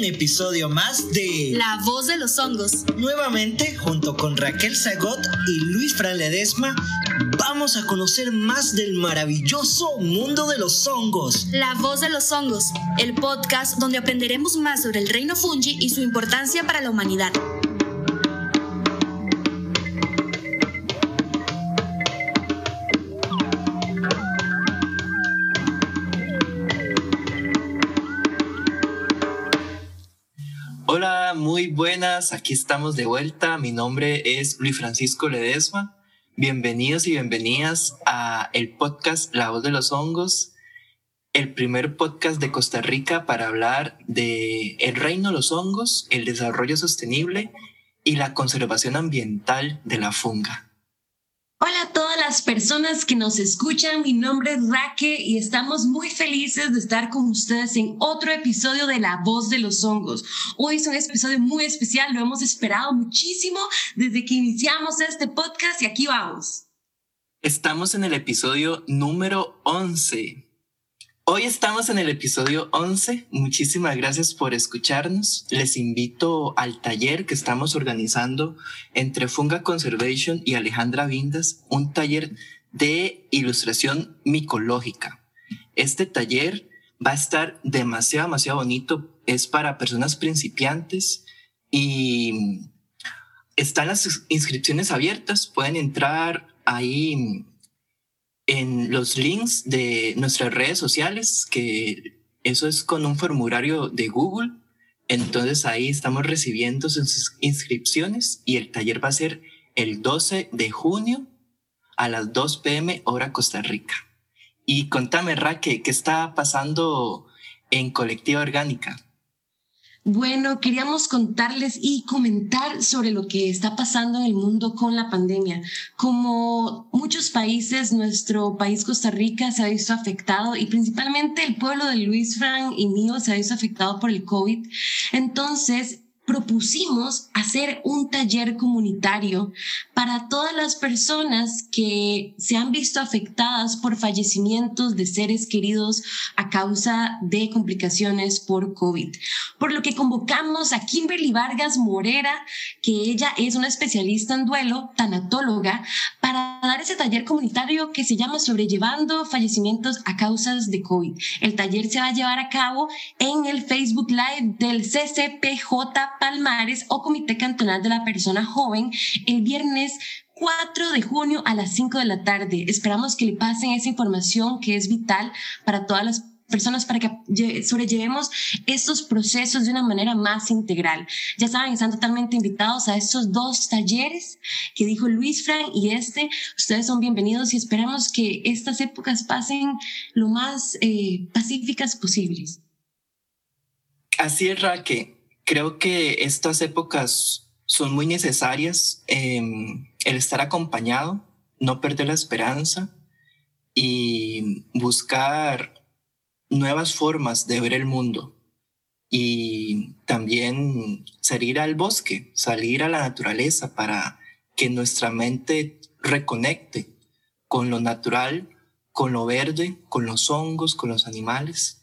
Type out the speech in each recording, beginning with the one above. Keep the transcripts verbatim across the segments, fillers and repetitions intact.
un episodio más de La Voz de los Hongos. Nuevamente, junto con Raquel Zagot y Luis Fran Ledesma, vamos a conocer más del maravilloso mundo de los hongos. La Voz de los Hongos, el podcast donde aprenderemos más sobre el reino fungi y su importancia para la humanidad. Hola, muy buenas, aquí estamos de vuelta. Mi nombre es Luis Francisco Ledesma. Bienvenidos y bienvenidas a el podcast La Voz de los Hongos, el primer podcast de Costa Rica para hablar de el reino de los hongos, el desarrollo sostenible y la conservación ambiental de la funga. Hola a todas las personas que nos escuchan, mi nombre es Raque y estamos muy felices de estar con ustedes en otro episodio de La Voz de los Hongos. Hoy es un episodio muy especial, lo hemos esperado muchísimo desde que iniciamos este podcast y aquí vamos. Estamos en el episodio número once. Hoy estamos en el episodio once. Muchísimas gracias por escucharnos. Les invito al taller que estamos organizando entre Funga Conservation y Alejandra Vindas, un taller de ilustración micológica. Este taller va a estar demasiado, demasiado bonito. Es para personas principiantes y están las inscripciones abiertas. Pueden entrar ahí en los links de nuestras redes sociales, que eso es con un formulario de Google. Entonces ahí estamos recibiendo sus inscripciones y el taller va a ser el doce de junio a las dos p m hora Costa Rica. Y contame, Raque, ¿qué está pasando en Colectiva Orgánica? Bueno, queríamos contarles y comentar sobre lo que está pasando en el mundo con la pandemia. Como muchos países, nuestro país Costa Rica se ha visto afectado y principalmente el pueblo de Luis Fran y mío se ha visto afectado por el COVID. Entonces, propusimos hacer un taller comunitario para todas las personas que se han visto afectadas por fallecimientos de seres queridos a causa de complicaciones por COVID. Por lo que convocamos a Kimberly Vargas Morera, que ella es una especialista en duelo, tanatóloga, para dar ese taller comunitario que se llama Sobrellevando fallecimientos a causas de COVID. El taller se va a llevar a cabo en el Facebook Live del C C P J Palmares o Comité Cantonal de la Persona Joven el viernes cuatro de junio a las cinco de la tarde. Esperamos que le pasen esa información que es vital para todas las personas para que sobrellevemos estos procesos de una manera más integral. Ya saben, están totalmente invitados a estos dos talleres que dijo Luis Fran y este. Ustedes son bienvenidos y esperamos que estas épocas pasen lo más eh, pacíficas posibles. Así es, Raque. Creo que estas épocas son muy necesarias, eh, el estar acompañado, no perder la esperanza y buscar nuevas formas de ver el mundo y también salir al bosque, salir a la naturaleza para que nuestra mente reconecte con lo natural, con lo verde, con los hongos, con los animales.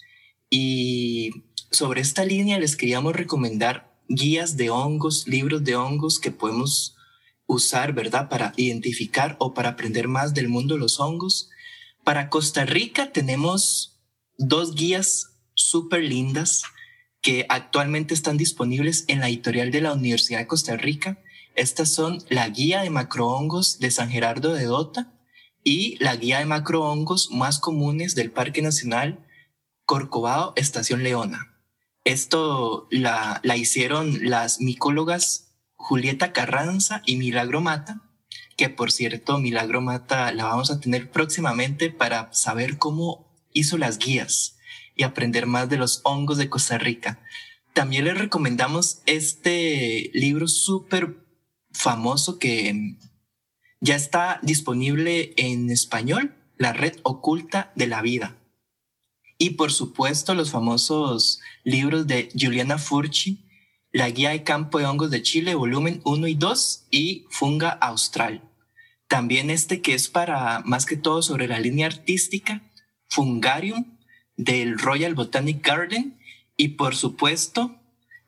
Y sobre esta línea les queríamos recomendar guías de hongos, libros de hongos que podemos usar, ¿verdad?, para identificar o para aprender más del mundo de los hongos. Para Costa Rica tenemos dos guías súper lindas que actualmente están disponibles en la editorial de la Universidad de Costa Rica. Estas son la guía de macrohongos de San Gerardo de Dota y la guía de macrohongos más comunes del Parque Nacional Corcovado Estación Leona. Esto la, la hicieron las micólogas Julieta Carranza y Milagro Mata, que por cierto, Milagro Mata la vamos a tener próximamente para saber cómo hizo las guías y aprender más de los hongos de Costa Rica. También les recomendamos este libro súper famoso que ya está disponible en español, La Red Oculta de la Vida. Y por supuesto los famosos libros de Juliana Furchi, La Guía de Campo de Hongos de Chile, volumen uno y dos, y Funga Austral. También este que es para más que todo sobre la línea artística, Fungarium, del Royal Botanic Garden. Y por supuesto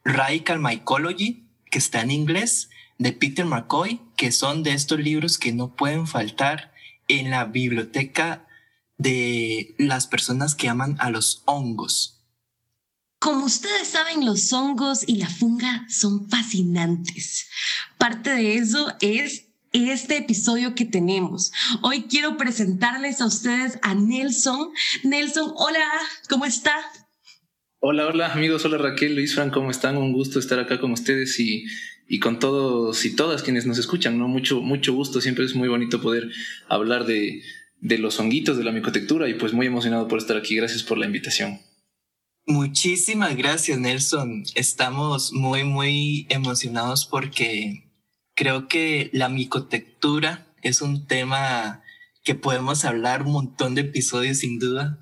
Radical Mycology, que está en inglés, de Peter McCoy, que son de estos libros que no pueden faltar en la biblioteca de las personas que aman a los hongos. Como ustedes saben, los hongos y la funga son fascinantes. Parte de eso es este episodio que tenemos. Hoy quiero presentarles a ustedes a Nelson. Nelson, hola, ¿cómo está? Hola, hola amigos, hola Raquel, Luis, Fran, ¿cómo están? Un gusto estar acá con ustedes y, y con todos y todas quienes nos escuchan, ¿no? Mucho, mucho gusto, siempre es muy bonito poder hablar de, de los honguitos, de la micotectura y pues muy emocionado por estar aquí. Gracias por la invitación. Muchísimas gracias, Nelson. Estamos muy, muy emocionados porque creo que la micotectura es un tema que podemos hablar un montón de episodios sin duda.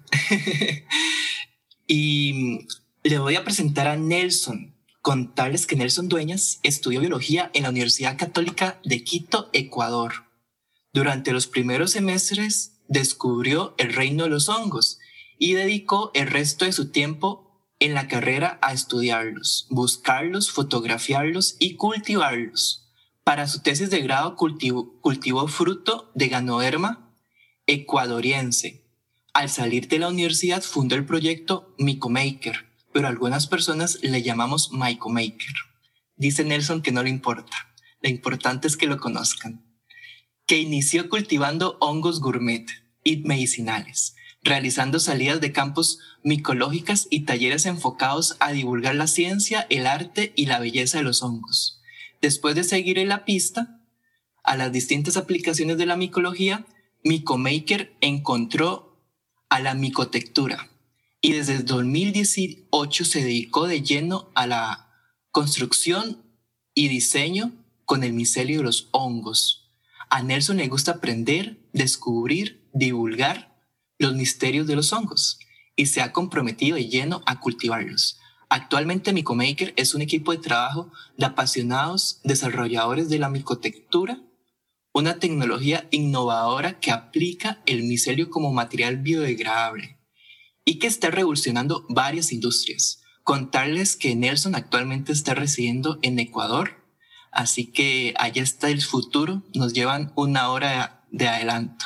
Y le voy a presentar a Nelson. Contarles que Nelson Dueñas estudió biología en la Universidad Católica de Quito, Ecuador. Durante los primeros semestres descubrió el reino de los hongos y dedicó el resto de su tiempo en la carrera a estudiarlos, buscarlos, fotografiarlos y cultivarlos. Para su tesis de grado cultivó, cultivó fruto de Ganoderma ecuadoriense. Al salir de la universidad fundó el proyecto Mycomaker, pero algunas personas le llamamos Mycomaker. Dice Nelson que no le importa, lo importante es que lo conozcan. Que inició cultivando hongos gourmet y medicinales, realizando salidas de campos micológicas y talleres enfocados a divulgar la ciencia, el arte y la belleza de los hongos. Después de seguir en la pista a las distintas aplicaciones de la micología, Mycomaker encontró a la micotectura y desde el dos mil dieciocho se dedicó de lleno a la construcción y diseño con el micelio de los hongos. A Nelson le gusta aprender, descubrir, divulgar los misterios de los hongos y se ha comprometido de lleno a cultivarlos. Actualmente Mycomaker es un equipo de trabajo de apasionados desarrolladores de la micotectura, una tecnología innovadora que aplica el micelio como material biodegradable y que está revolucionando varias industrias. Contarles que Nelson actualmente está residiendo en Ecuador, así que allá está el futuro, nos llevan una hora de adelanto.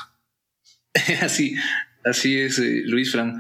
Así, así es, eh, Luis Fran.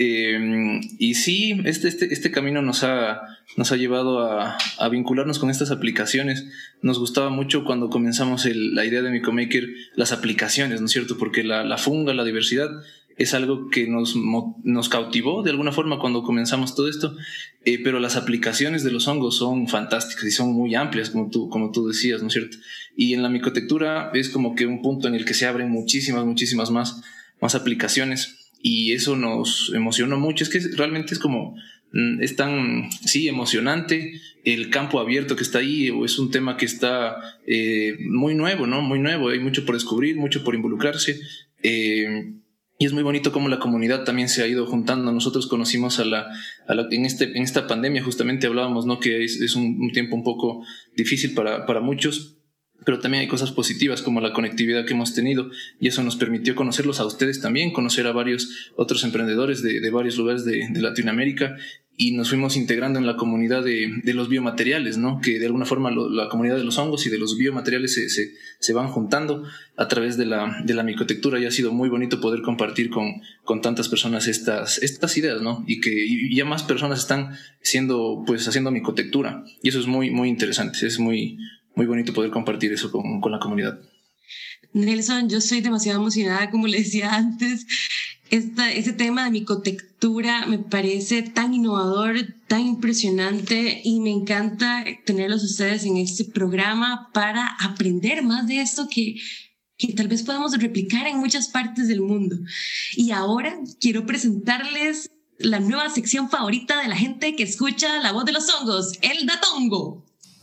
Eh, y sí, este, este, este camino nos ha, nos ha llevado a, a vincularnos con estas aplicaciones. Nos gustaba mucho cuando comenzamos el, la idea de Mycomaker, las aplicaciones, ¿no es cierto? Porque la, la funga, la diversidad, es algo que nos, nos cautivó de alguna forma cuando comenzamos todo esto, eh, pero las aplicaciones de los hongos son fantásticas y son muy amplias, como tú, como tú decías, ¿no es cierto? Y en la micotectura es como que un punto en el que se abren muchísimas, muchísimas más, más aplicaciones. Y eso nos emocionó mucho. Es que realmente es como, es tan, sí, emocionante el campo abierto que está ahí. O es un tema que está eh, muy nuevo, ¿no? Muy nuevo. Hay mucho por descubrir, mucho por involucrarse. Eh, y es muy bonito cómo la comunidad también se ha ido juntando. Nosotros conocimos a la, a la en, este, en esta pandemia justamente hablábamos, ¿no? Que es, es un, un tiempo un poco difícil para, para muchos. Pero también hay cosas positivas como la conectividad que hemos tenido y eso nos permitió conocerlos a ustedes también, conocer a varios otros emprendedores de, de varios lugares de, de Latinoamérica y nos fuimos integrando en la comunidad de, de los biomateriales, ¿no? Que de alguna forma lo, la comunidad de los hongos y de los biomateriales se, se, se van juntando a través de la, de la micotectura y ha sido muy bonito poder compartir con, con tantas personas estas, estas ideas, ¿no? Y que y ya más personas están siendo, pues, haciendo micotectura y eso es muy, muy interesante, es muy... Muy bonito poder compartir eso con, con la comunidad. Nelson, yo estoy demasiado emocionada, como le decía antes. Esta, ese tema de micotectura me parece tan innovador, tan impresionante y me encanta tenerlos ustedes en este programa para aprender más de esto que, que tal vez podamos replicar en muchas partes del mundo. Y ahora quiero presentarles la nueva sección favorita de la gente que escucha La Voz de los Hongos, el Datongo.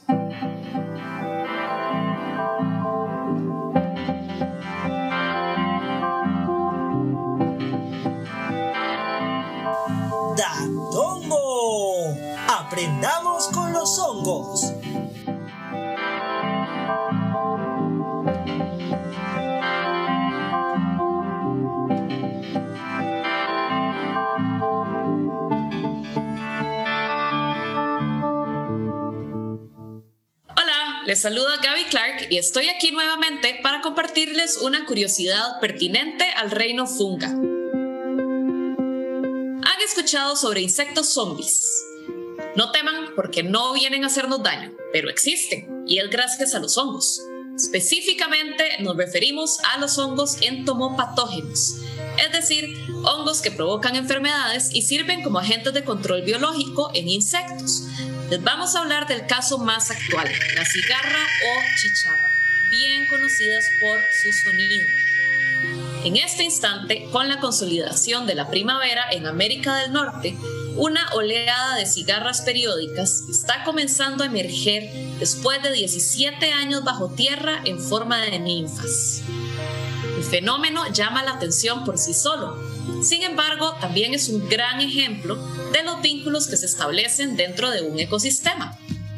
Datongo. Aprendamos con los hongos. les saluda Gaby Clark y estoy aquí nuevamente para compartirles una curiosidad pertinente al reino funga. ¿Han escuchado sobre insectos zombies? No teman porque no vienen a hacernos daño, pero existen y es gracias a los hongos. Específicamente nos referimos a los hongos entomopatógenos, es decir, hongos que provocan enfermedades y sirven como agentes de control biológico en insectos. Les vamos a hablar del caso más actual, la cigarra o chicharra, bien conocidas por su sonido. En este instante, con la consolidación de la primavera en América del Norte, una oleada de cigarras periódicas está comenzando a emerger después de diecisiete años bajo tierra en forma de ninfas. El fenómeno llama la atención por sí solo. Sin embargo, también es un gran ejemplo de los vínculos que se establecen dentro de un ecosistema.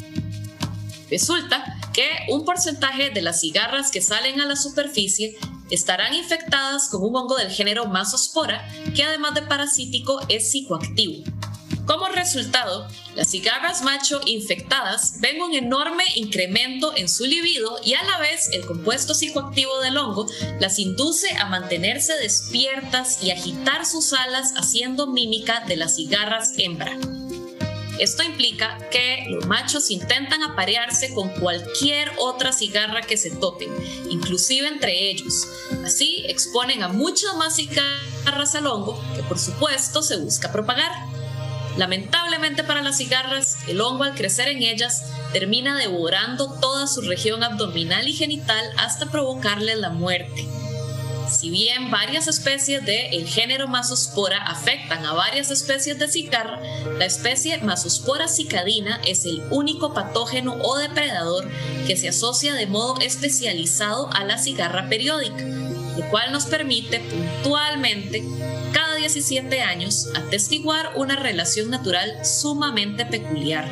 Resulta que un porcentaje de las cigarras que salen a la superficie estarán infectadas con un hongo del género Masospora, que además de parasítico es psicoactivo. Como resultado, las cigarras macho infectadas ven un enorme incremento en su libido y a la vez el compuesto psicoactivo del hongo las induce a mantenerse despiertas y agitar sus alas haciendo mímica de las cigarras hembra. Esto implica que los machos intentan aparearse con cualquier otra cigarra que se topen, inclusive entre ellos. Así exponen a muchas más cigarras al hongo que por supuesto se busca propagar. Lamentablemente para las cigarras, el hongo al crecer en ellas termina devorando toda su región abdominal y genital hasta provocarles la muerte. Si bien varias especies del género Masospora afectan a varias especies de cigarra, la especie Masospora cicadina es el único patógeno o depredador que se asocia de modo especializado a la cigarra periódica, lo cual nos permite puntualmente, cada diecisiete años, atestiguar una relación natural sumamente peculiar.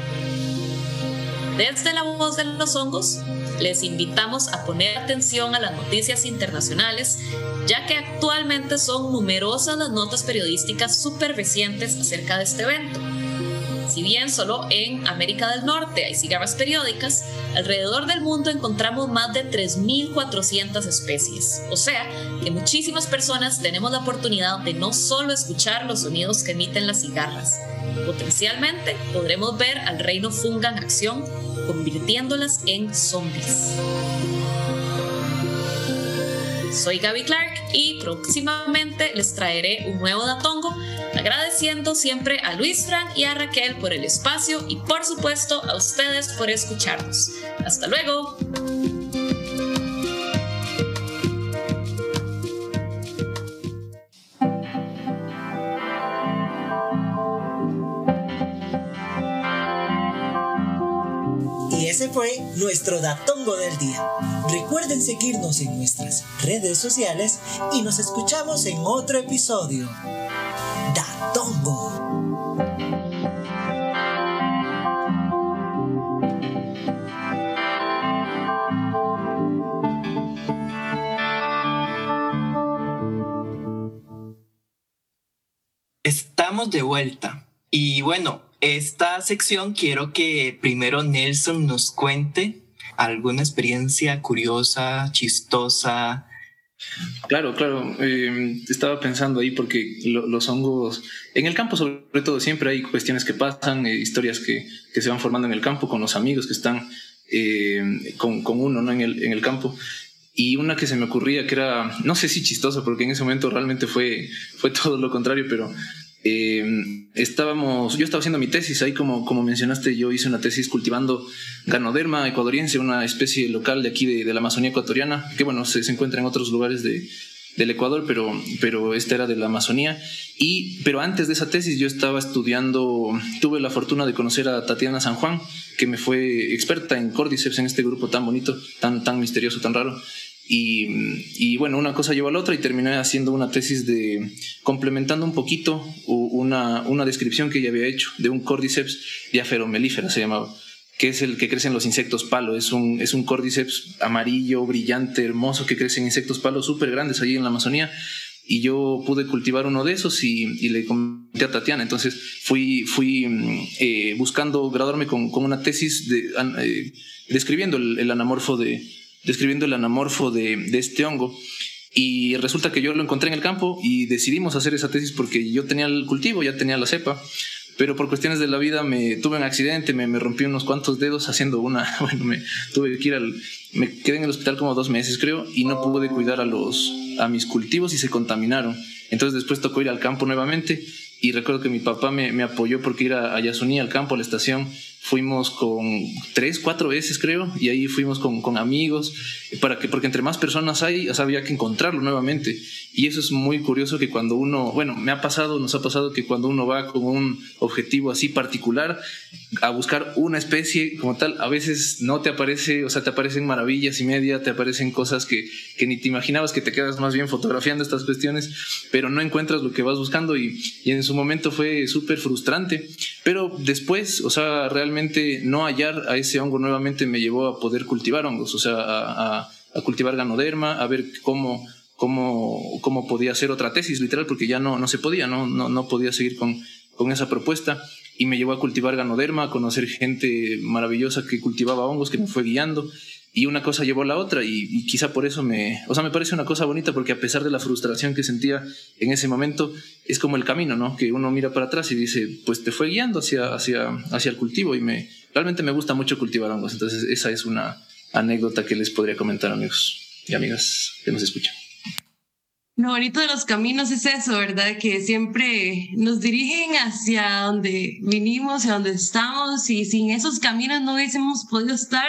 Desde la voz de los hongos, les invitamos a poner atención a las noticias internacionales, ya que actualmente son numerosas las notas periodísticas súper recientes acerca de este evento. Si bien solo en América del Norte hay cigarras periódicas, alrededor del mundo encontramos más de tres mil cuatrocientas especies. O sea, que muchísimas personas tenemos la oportunidad de no solo escuchar los sonidos que emiten las cigarras. Potencialmente podremos ver al reino funga en acción, convirtiéndolas en zombies. Soy Gaby Clark y próximamente les traeré un nuevo datongo, agradeciendo siempre a Luis Fran y a Raquel por el espacio y por supuesto a ustedes por escucharnos. ¡Hasta luego! Ese fue nuestro datongo del día. Recuerden seguirnos en nuestras redes sociales y nos escuchamos en otro episodio. Datongo. Estamos de vuelta y bueno, esta sección quiero que primero Nelson nos cuente alguna experiencia curiosa, chistosa. Claro, claro. Eh, estaba pensando ahí porque lo, los hongos, en el campo sobre todo siempre hay cuestiones que pasan, eh, historias que, que se van formando en el campo con los amigos que están eh, con, con uno, ¿no? en, el, en el campo. Y una que se me ocurría que era, no sé si chistosa, porque en ese momento realmente fue, fue todo lo contrario, pero... Eh, estábamos, yo estaba haciendo mi tesis ahí, como, como mencionaste, yo hice una tesis cultivando Ganoderma ecuadoriense, una especie local de aquí de, de la Amazonía ecuatoriana, que bueno, se, se encuentra en otros lugares de, del Ecuador, pero, pero esta era de la Amazonía. Y, pero antes de esa tesis yo estaba estudiando, tuve la fortuna de conocer a Tatiana San Juan, que me fue experta en Cordyceps, en este grupo tan bonito, tan, tan misterioso, tan raro. Y, y bueno, una cosa llevó a la otra y terminé haciendo una tesis de complementando un poquito una, una descripción que ella había hecho de un Cordyceps diaferomelífera, se llamaba, que es el que crece en los insectos palo. Es un, es un Cordyceps amarillo, brillante, hermoso, que crece en insectos palo súper grandes allí en la Amazonía. y yo pude cultivar uno de esos y, y le comenté a Tatiana. Entonces fui, fui eh, buscando graduarme con, con una tesis de, eh, describiendo el, el anamorfo, de, describiendo el anamorfo de, de este hongo. Y resulta que yo lo encontré en el campo y decidimos hacer esa tesis porque yo tenía el cultivo, ya tenía la cepa, pero por cuestiones de la vida me tuve un accidente, me, me rompí unos cuantos dedos haciendo una, bueno, me tuve que ir al, me quedé en el hospital como dos meses creo y no pude cuidar a los, a mis cultivos y se contaminaron. Entonces después tocó ir al campo nuevamente y recuerdo que mi papá me, me apoyó porque ir a, a Yasuní, al campo, a la estación, fuimos con tres, cuatro veces creo, y ahí fuimos con, con amigos, para que, porque entre más personas hay, o sea, había que encontrarlo nuevamente. Y eso es muy curioso que cuando uno, bueno, me ha pasado, nos ha pasado que cuando uno va con un objetivo así particular a buscar una especie como tal, a veces no te aparece, o sea, te aparecen maravillas y media, te aparecen cosas que, que ni te imaginabas, que te quedas más bien fotografiando estas cuestiones, pero no encuentras lo que vas buscando y, y en su momento fue súper frustrante. Pero después, o sea, realmente no hallar a ese hongo nuevamente me llevó a poder cultivar hongos, o sea, a, a, a cultivar Ganoderma, a ver cómo, cómo, cómo podía hacer otra tesis, literal, porque ya no, no se podía, no, no, no podía seguir con, con esa propuesta. Y me llevó a cultivar Ganoderma, a conocer gente maravillosa que cultivaba hongos, que me fue guiando. Y una cosa llevó a la otra y, y quizá por eso me... O sea, me parece una cosa bonita porque a pesar de la frustración que sentía en ese momento, es como el camino, ¿no? Que uno mira para atrás y dice, pues te fue guiando hacia, hacia, hacia el cultivo y me, realmente me gusta mucho cultivar hongos. Entonces esa es una anécdota que les podría comentar, amigos y amigas que nos escuchan. Lo bonito de los caminos es eso, ¿verdad? Que siempre nos dirigen hacia donde vinimos, hacia donde estamos, y sin esos caminos no hubiésemos podido estar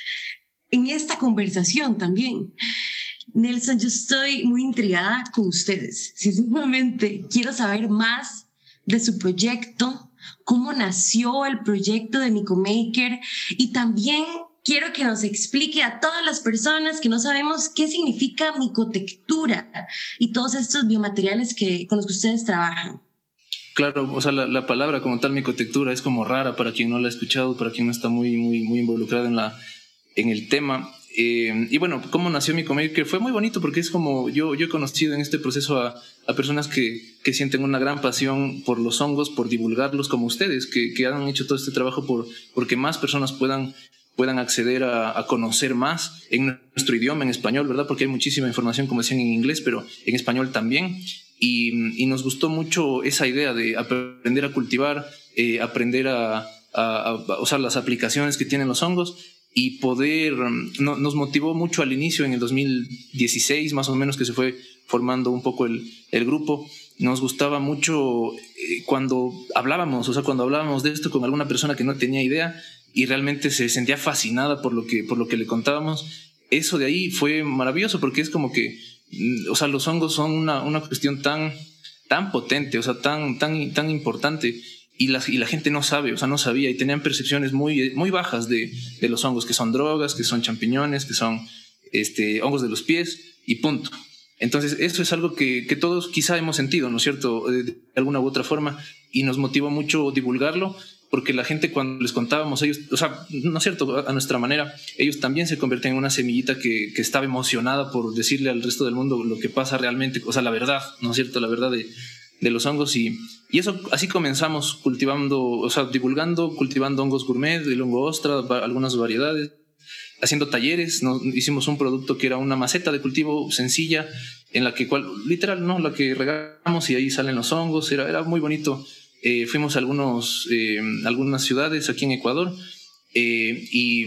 en esta conversación también. Nelson, yo estoy muy intrigada con ustedes. Sinceramente, quiero saber más de su proyecto, cómo nació el proyecto de Mycomaker, y también quiero que nos explique a todas las personas que no sabemos qué significa micotectura y todos estos biomateriales que, con los que ustedes trabajan. Claro, o sea, la, la palabra como tal, micotectura, es como rara para quien no la ha escuchado, para quien no está muy, muy, muy involucrado en, la, en el tema. Eh, y bueno, ¿cómo nació Mycomaker? Fue muy bonito porque es como yo, yo he conocido en este proceso a, a personas que, que sienten una gran pasión por los hongos, por divulgarlos, como ustedes, que, que han hecho todo este trabajo por porque más personas puedan puedan acceder a, a conocer más en nuestro idioma, en español, ¿verdad? Porque hay muchísima información, como decían, en inglés, pero en español también. Y, y nos gustó mucho esa idea de aprender a cultivar, eh, aprender a, a, a usar las aplicaciones que tienen los hongos y poder... No, nos motivó mucho al inicio, en el dos mil dieciséis, más o menos, que se fue formando un poco el, el grupo. Nos gustaba mucho eh, cuando hablábamos, o sea, cuando hablábamos de esto con alguna persona que no tenía idea, y realmente se sentía fascinada por lo que, por lo que le contábamos. Eso de ahí fue maravilloso porque es como que, o sea, los hongos son una, una cuestión tan, tan potente, o sea, tan, tan, tan importante, y la, y la gente no sabe, o sea, no sabía, y tenían percepciones muy, muy bajas de, de los hongos, que son drogas, que son champiñones, que son este, hongos de los pies, y punto. Entonces, esto es algo que, que todos quizá hemos sentido, ¿no es cierto?, de, de alguna u otra forma, y nos motivó mucho divulgarlo, porque la gente, cuando les contábamos, ellos, o sea, no es cierto, a nuestra manera, ellos también se convierten en una semillita que, que estaba emocionada por decirle al resto del mundo lo que pasa realmente, o sea, la verdad, ¿no es cierto?, la verdad de, de los hongos. Y, y eso, así comenzamos cultivando, o sea, divulgando, cultivando hongos gourmet, el hongo ostra, algunas variedades, haciendo talleres. Nos hicimos un producto que era una maceta de cultivo sencilla, en la que, cual, literal, ¿no?, la que regamos y ahí salen los hongos. Era, era muy bonito. Eh, fuimos a algunos, eh, algunas ciudades aquí en Ecuador eh, y,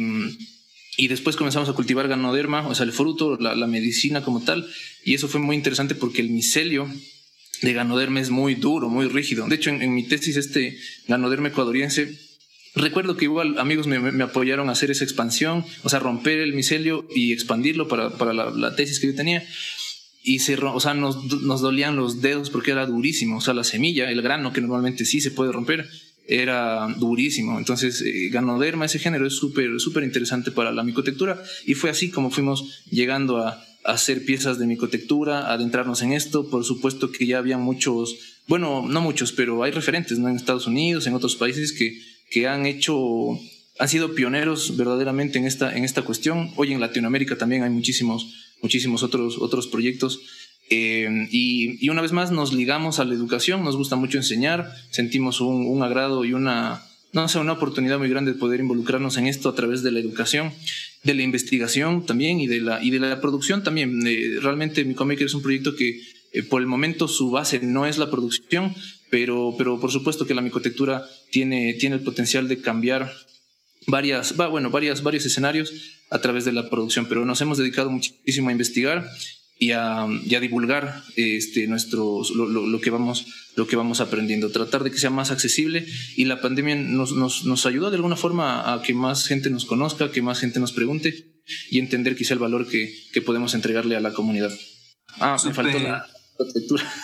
y después comenzamos a cultivar Ganoderma, o sea, el fruto, la, la medicina como tal, y eso fue muy interesante porque el micelio de Ganoderma es muy duro, muy rígido. De hecho, en, en mi tesis, este Ganoderma ecuadoriense, recuerdo que igual amigos me, me apoyaron a hacer esa expansión, o sea, romper el micelio y expandirlo para, para la, la tesis que yo tenía. Y se, o sea, nos, nos dolían los dedos porque era durísimo. O sea, la semilla, el grano, que normalmente sí se puede romper, era durísimo. Entonces, eh, Ganoderma, ese género, es súper, súper interesante para la micotectura. Y fue así como fuimos llegando a, a hacer piezas de micotectura, a adentrarnos en esto. Por supuesto que ya había muchos, bueno, no muchos, pero hay referentes, ¿no?, en Estados Unidos, en otros países que, que han hecho, han sido pioneros verdaderamente en esta, en esta cuestión. Hoy en Latinoamérica también hay muchísimos muchísimos otros, otros proyectos Eh, y, y una vez más nos ligamos a la educación, nos gusta mucho enseñar, sentimos un, un agrado y una, no sé, una oportunidad muy grande de poder involucrarnos en esto a través de la educación, de la investigación también y de la, y de la producción también. Eh, realmente MicoMaker es un proyecto que eh, por el momento su base no es la producción, pero, pero por supuesto que la micotectura tiene, tiene el potencial de cambiar varias, bueno, varias, varios escenarios a través de la producción, pero nos hemos dedicado muchísimo a investigar y a, y a divulgar este, nuestros, lo, lo, lo, que vamos, lo que vamos aprendiendo, tratar de que sea más accesible, y la pandemia nos, nos, nos ayudó de alguna forma a que más gente nos conozca, que más gente nos pregunte y entender quizá el valor que, que podemos entregarle a la comunidad. Ah, Super. Me faltó la micotectura.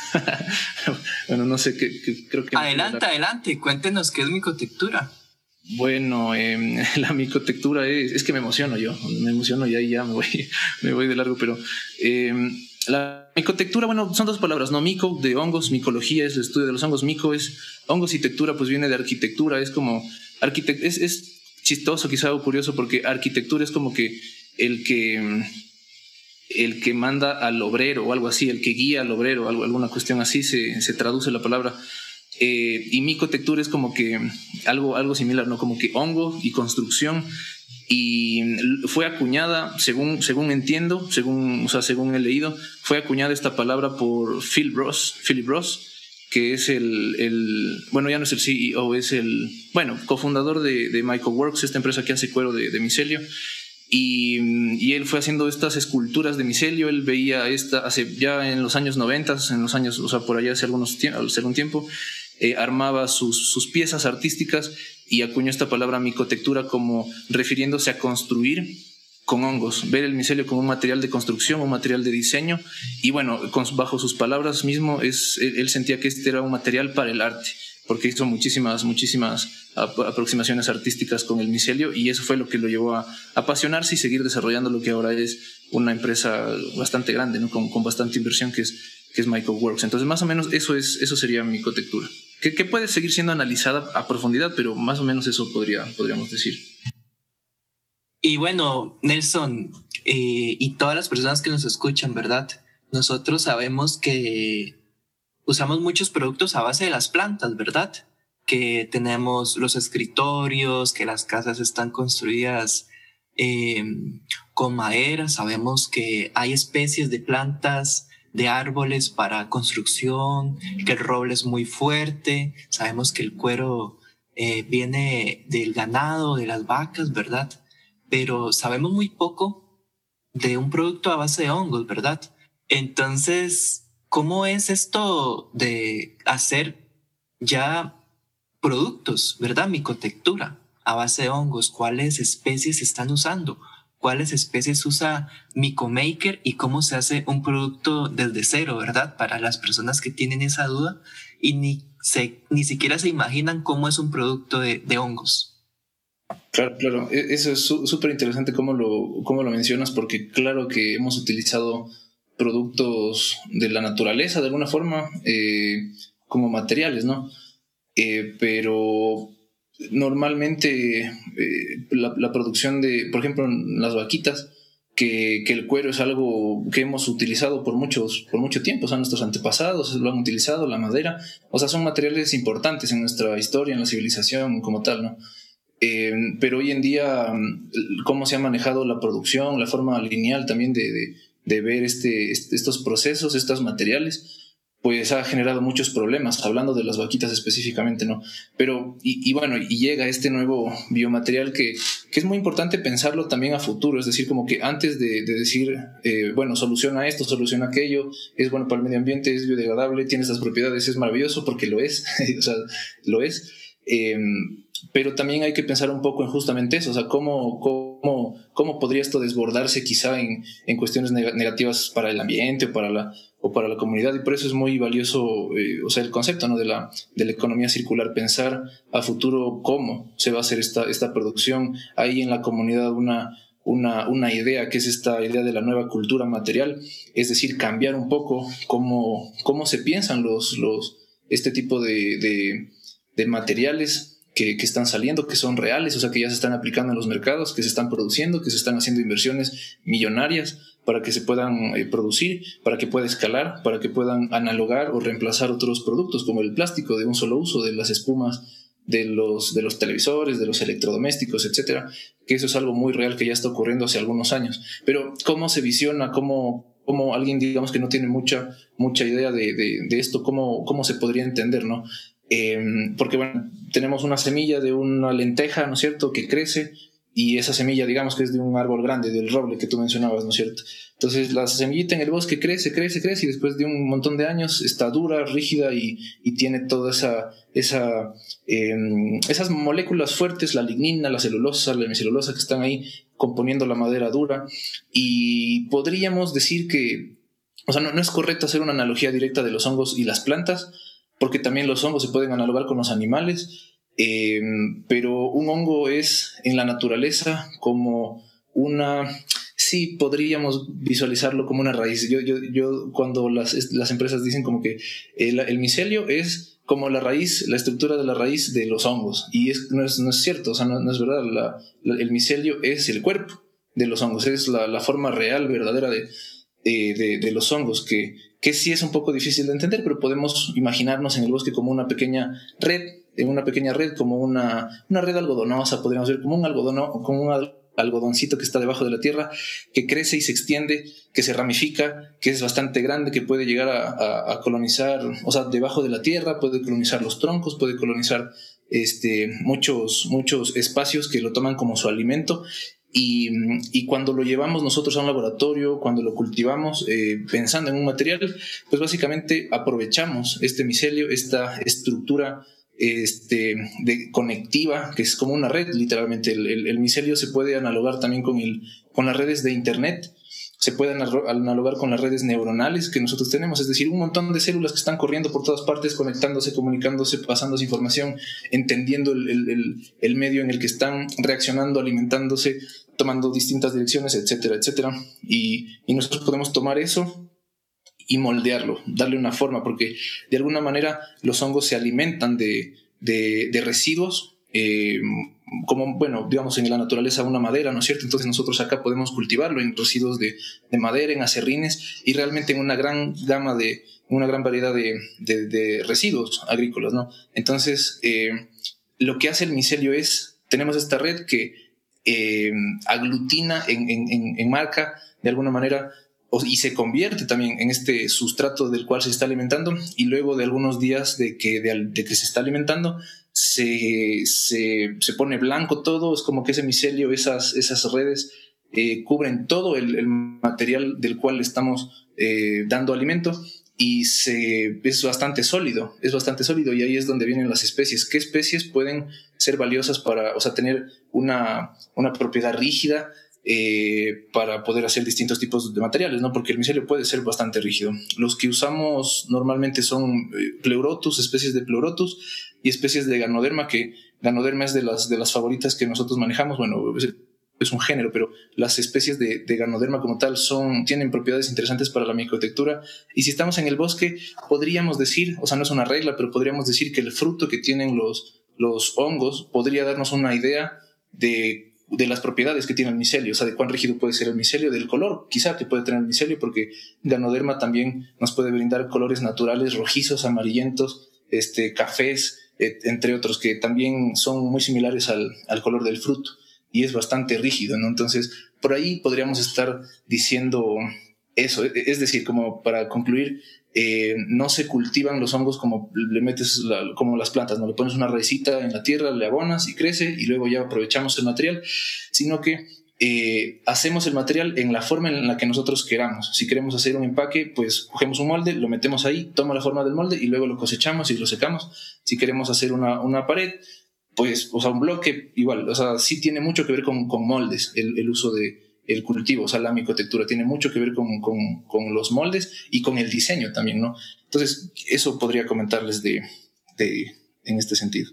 Bueno, no sé, qué, qué, creo que... Adelante, adelante, cuéntenos qué es micotectura. Bueno, eh, la micotectura es, es que me emociono yo, me emociono y ahí ya me voy, me voy de largo, pero eh, la micotectura, bueno, son dos palabras, ¿no? Mico, de hongos, micología es el estudio de los hongos, mico es hongos y tectura, pues viene de arquitectura, es como, arquitect es, es chistoso, quizá o curioso, porque arquitectura es como que el que, el que manda al obrero o algo así, el que guía al obrero, algo, alguna cuestión así se, se traduce la palabra. Eh, y micotectura es como que algo, algo similar, ¿no? Como que hongo y construcción, y fue acuñada, según, según entiendo, según, o sea, según he leído, fue acuñada esta palabra por Phil Ross, Philip Ross, que es el, el, bueno, ya no es el C E O, es el, bueno, cofundador de, de MycoWorks, esta empresa que hace cuero de, de micelio. Y, y él fue haciendo estas esculturas de micelio. Él veía esta hace ya en los años noventa, en los años, o sea, por allá hace, algunos, hace algún tiempo, eh, armaba sus, sus piezas artísticas y acuñó esta palabra micotectura como refiriéndose a construir con hongos, ver el micelio como un material de construcción, un material de diseño. Y bueno, con, bajo sus palabras mismo, es, él, él sentía que este era un material para el arte, porque hizo muchísimas, muchísimas aproximaciones artísticas con el micelio, y eso fue lo que lo llevó a apasionarse y seguir desarrollando lo que ahora es una empresa bastante grande, ¿no? con, con bastante inversión, que es, que es MycoWorks. Entonces, más o menos eso, es, eso sería micotectura, que, que puede seguir siendo analizada a profundidad, pero más o menos eso podría, podríamos decir. Y bueno, Nelson, eh, y todas las personas que nos escuchan, ¿verdad? Nosotros sabemos que usamos muchos productos a base de las plantas, ¿verdad? Que tenemos los escritorios, que las casas están construidas eh, con madera. Sabemos que hay especies de plantas, de árboles para construcción, que el roble es muy fuerte. Sabemos que el cuero eh, viene del ganado, de las vacas, ¿verdad? Pero sabemos muy poco de un producto a base de hongos, ¿verdad? Entonces, ¿cómo es esto de hacer ya productos, ¿verdad? Micotectura a base de hongos. ¿Cuáles especies se están usando? ¿Cuáles especies usa MicoMaker? ¿Y cómo se hace un producto desde cero, verdad? Para las personas que tienen esa duda y ni, se, ni siquiera se imaginan cómo es un producto de, de hongos. Claro, claro. Eso es súper interesante cómo lo, cómo lo mencionas, porque claro que hemos utilizado productos de la naturaleza de alguna forma eh, como materiales, ¿no? Eh, pero normalmente eh, la, la producción de, por ejemplo, en las vaquitas, que, que el cuero es algo que hemos utilizado por, muchos, por mucho tiempo, o sea, nuestros antepasados lo han utilizado, la madera, o sea, son materiales importantes en nuestra historia, en la civilización como tal, ¿no? Eh, pero hoy en día, cómo se ha manejado la producción, la forma lineal también de, de, de ver este, este, estos procesos, estos materiales, pues ha generado muchos problemas, hablando de las vaquitas específicamente, ¿no? Pero, y, y bueno, y llega este nuevo biomaterial que, que es muy importante pensarlo también a futuro, es decir, como que antes de, de decir, eh, bueno, soluciona esto, soluciona aquello, es bueno para el medio ambiente, es biodegradable, tiene estas propiedades, es maravilloso, porque lo es, o sea, lo es, eh, pero también hay que pensar un poco en justamente eso, o sea, cómo, cómo, cómo podría esto desbordarse quizá en, en cuestiones negativas para el ambiente o para la, o para la comunidad, y por eso es muy valioso eh, o sea, el concepto, ¿no? de, la, de la economía circular, pensar a futuro cómo se va a hacer esta, esta producción. Hay en la comunidad una, una, una idea que es esta idea de la nueva cultura material, es decir, cambiar un poco cómo, cómo se piensan los, los, este tipo de, de, de materiales que, que están saliendo, que son reales, o sea, que ya se están aplicando en los mercados, que se están produciendo, que se están haciendo inversiones millonarias para que se puedan eh, producir, para que pueda escalar, para que puedan analogar o reemplazar otros productos como el plástico de un solo uso, de las espumas, de los, de los televisores, de los electrodomésticos, etcétera, que eso es algo muy real que ya está ocurriendo hace algunos años. Pero ¿cómo se visiona? ¿Cómo, cómo alguien, digamos, que no tiene mucha, mucha idea de, de, de esto, cómo, cómo se podría entender, ¿no? Eh, porque, bueno, tenemos una semilla de una lenteja, ¿no es cierto?, que crece, y esa semilla, digamos que es de un árbol grande, del roble que tú mencionabas, ¿no es cierto? Entonces la semillita en el bosque crece, crece, crece, y después de un montón de años está dura, rígida, y, y tiene toda esa, esa, eh, esas moléculas fuertes, la lignina, la celulosa, la hemicelulosa, que están ahí componiendo la madera dura. Y podríamos decir que, o sea, no, no es correcto hacer una analogía directa de los hongos y las plantas, porque también los hongos se pueden analogar con los animales. Eh, pero un hongo es en la naturaleza como una, sí podríamos visualizarlo como una raíz. Yo, yo, yo cuando las, las empresas dicen como que el, el micelio es como la raíz, la estructura de la raíz de los hongos, y es, no, es, no es cierto, o sea, no, no es verdad. La, la, el micelio es el cuerpo de los hongos, es la, la forma real, verdadera de, eh, de, de los hongos, que, que sí es un poco difícil de entender, pero podemos imaginarnos en el bosque como una pequeña red, en una pequeña red, como una, una red algodonosa, podríamos ver como un algodono, como un algodoncito que está debajo de la tierra, que crece y se extiende, que se ramifica, que es bastante grande, que puede llegar a, a, a colonizar, o sea, debajo de la tierra, puede colonizar los troncos, puede colonizar este, muchos, muchos espacios que lo toman como su alimento. Y, y cuando lo llevamos nosotros a un laboratorio, cuando lo cultivamos eh, pensando en un material, pues básicamente aprovechamos este micelio, esta estructura Este, de conectiva, que es como una red, literalmente. El, el, el micelio se puede analogar también con, el, con las redes de internet, se puede analogar con las redes neuronales que nosotros tenemos, es decir, un montón de células que están corriendo por todas partes, conectándose, comunicándose, pasándose información, entendiendo el, el, el, el medio en el que están reaccionando, alimentándose, tomando distintas direcciones, etcétera, etcétera. Y, y nosotros podemos tomar eso y moldearlo, darle una forma, porque de alguna manera los hongos se alimentan de, de, de residuos, eh, como, bueno, digamos en la naturaleza una madera, ¿no es cierto? Entonces nosotros acá podemos cultivarlo en residuos de, de madera, en acerrines, y realmente en una gran gama de, una gran variedad de, de, de residuos agrícolas, ¿no? Entonces, eh, lo que hace el micelio es, tenemos esta red que eh, aglutina, en, en, en marca, de alguna manera, y se convierte también en este sustrato del cual se está alimentando, y luego de algunos días de que, de, de que se está alimentando se, se, se pone blanco todo, es como que ese micelio, esas, esas redes eh, cubren todo el, el material del cual estamos eh, dando alimento, y se, es bastante sólido, es bastante sólido, y ahí es donde vienen las especies. ¿Qué especies pueden ser valiosas para, o sea, tener una, una propiedad rígida Eh, para poder hacer distintos tipos de materiales, ¿no? Porque el micelio puede ser bastante rígido. Los que usamos normalmente son eh, Pleurotus, especies de Pleurotus, y especies de Ganoderma, que Ganoderma es de las, de las favoritas que nosotros manejamos. Bueno, es, es un género, pero las especies de, de Ganoderma como tal son, tienen propiedades interesantes para la microtectura. Y si estamos en el bosque, podríamos decir, o sea, no es una regla, pero podríamos decir que el fruto que tienen los, los hongos podría darnos una idea de de las propiedades que tiene el micelio, o sea, de cuán rígido puede ser el micelio, del color quizá que puede tener el micelio, porque Ganoderma también nos puede brindar colores naturales, rojizos, amarillentos, este, cafés, eh, entre otros, que también son muy similares al, al color del fruto, y es bastante rígido, ¿no? Entonces, por ahí podríamos estar diciendo eso, es decir, como para concluir, eh, no se cultivan los hongos como le metes la, como las plantas, no le pones una raicita en la tierra, le abonas y crece, y luego ya aprovechamos el material, sino que eh, hacemos el material en la forma en la que nosotros queramos. Si queremos hacer un empaque, pues cogemos un molde, lo metemos ahí, toma la forma del molde y luego lo cosechamos y lo secamos. Si queremos hacer una, una pared, pues, o sea, un bloque, igual, o sea, sí tiene mucho que ver con, con moldes, el, el uso de el cultivo, o sea, la microtectura tiene mucho que ver con, con, con los moldes y con el diseño también, ¿no? Entonces, eso podría comentarles de, de, en este sentido.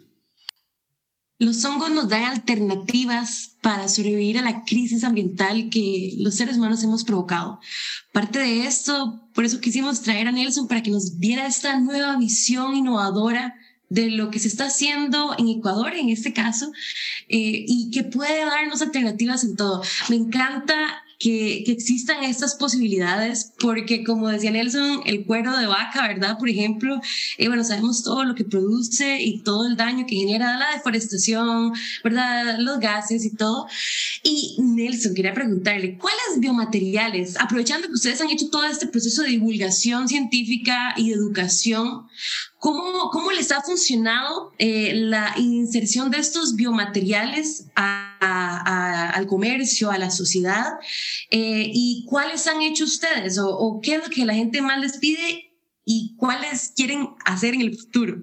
Los hongos nos dan alternativas para sobrevivir a la crisis ambiental que los seres humanos hemos provocado. Parte de esto, por eso quisimos traer a Nelson para que nos diera esta nueva visión innovadora de lo que se está haciendo en Ecuador, en este caso, eh, y que puede darnos alternativas en todo. Me encanta que, que existan estas posibilidades, porque como decía Nelson, el cuero de vaca, ¿verdad? Por ejemplo, eh, bueno, sabemos todo lo que produce y todo el daño que genera la deforestación, ¿verdad? Los gases y todo. Y Nelson, quería preguntarle, ¿cuáles biomateriales, aprovechando que ustedes han hecho todo este proceso de divulgación científica y de educación, ¿Cómo, ¿Cómo les ha funcionado eh, la inserción de estos biomateriales a, a, a, al comercio, a la sociedad? Eh, ¿Y cuáles han hecho ustedes? O, ¿O qué es lo que la gente más les pide y cuáles quieren hacer en el futuro?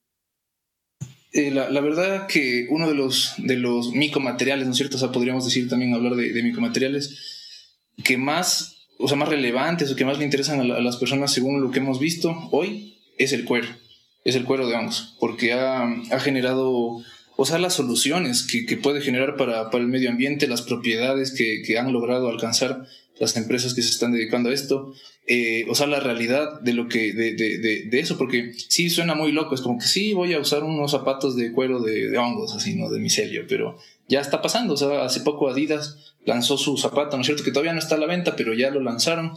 Eh, la, la verdad que uno de los, de los micomateriales, ¿no es cierto? O sea, podríamos decir también, hablar de, de micomateriales que más, o sea, más relevantes o que más le interesan a, la, a las personas según lo que hemos visto hoy, es el cuero. Es el cuero de hongos, porque ha, ha generado, o sea, las soluciones que, que puede generar para, para el medio ambiente, las propiedades que, que han logrado alcanzar las empresas que se están dedicando a esto, eh, o sea, la realidad de lo que de, de, de, de eso, porque sí suena muy loco, es como que sí voy a usar unos zapatos de cuero de, de hongos, así, ¿no? De micelio, pero ya está pasando. O sea, hace poco Adidas lanzó su zapato, ¿no es cierto? Que todavía no está a la venta, pero ya lo lanzaron.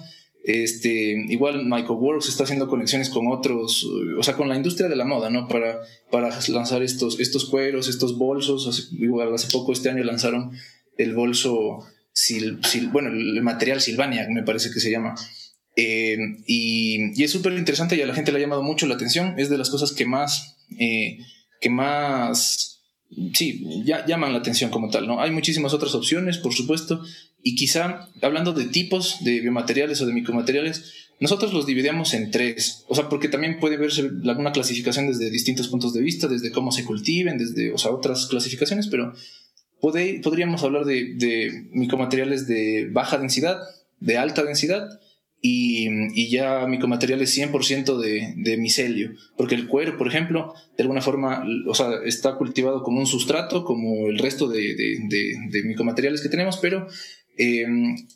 Este, igual Michael Works está haciendo conexiones con otros, o sea, con la industria de la moda, ¿no? Para, para lanzar estos, estos cueros, estos bolsos. Hace, igual hace poco este año lanzaron el bolso, sil, sil, bueno, el material Silvania, me parece que se llama. Eh, y, y es súper interesante y a la gente le ha llamado mucho la atención. Es de las cosas que más, eh, que más, sí, ya, llaman la atención como tal, ¿no? Hay muchísimas otras opciones, por supuesto. Y quizá, hablando de tipos de biomateriales o de micomateriales, nosotros los dividimos en tres. O sea, porque también puede verse alguna clasificación desde distintos puntos de vista, desde cómo se cultiven, desde, o sea, otras clasificaciones, pero pod- podríamos hablar de, de micomateriales de baja densidad, de alta densidad, y, y ya micomateriales cien por ciento de, de micelio. Porque el cuero, por ejemplo, de alguna forma, o sea, está cultivado como un sustrato, como el resto de, de, de, de micomateriales que tenemos, pero Eh,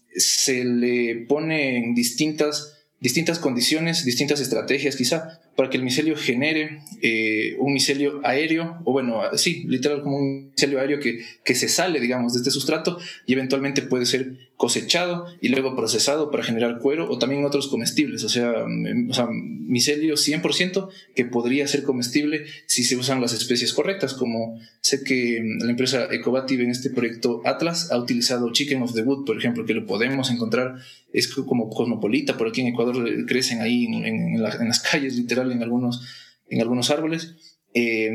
se le ponen distintas, distintas condiciones, distintas estrategias quizá, para que el micelio genere eh, un micelio aéreo, o bueno, sí, literal como un micelio aéreo que, que se sale, digamos, de este sustrato y eventualmente puede ser cosechado y luego procesado para generar cuero o también otros comestibles. O sea, o sea micelio cien por ciento que podría ser comestible si se usan las especies correctas, como sé que la empresa Ecovative en este proyecto Atlas ha utilizado Chicken of the Wood, por ejemplo, que lo podemos encontrar, es como cosmopolita, por aquí en Ecuador crecen ahí en, en, la, en las calles, literal, en algunos, en algunos árboles. Eh,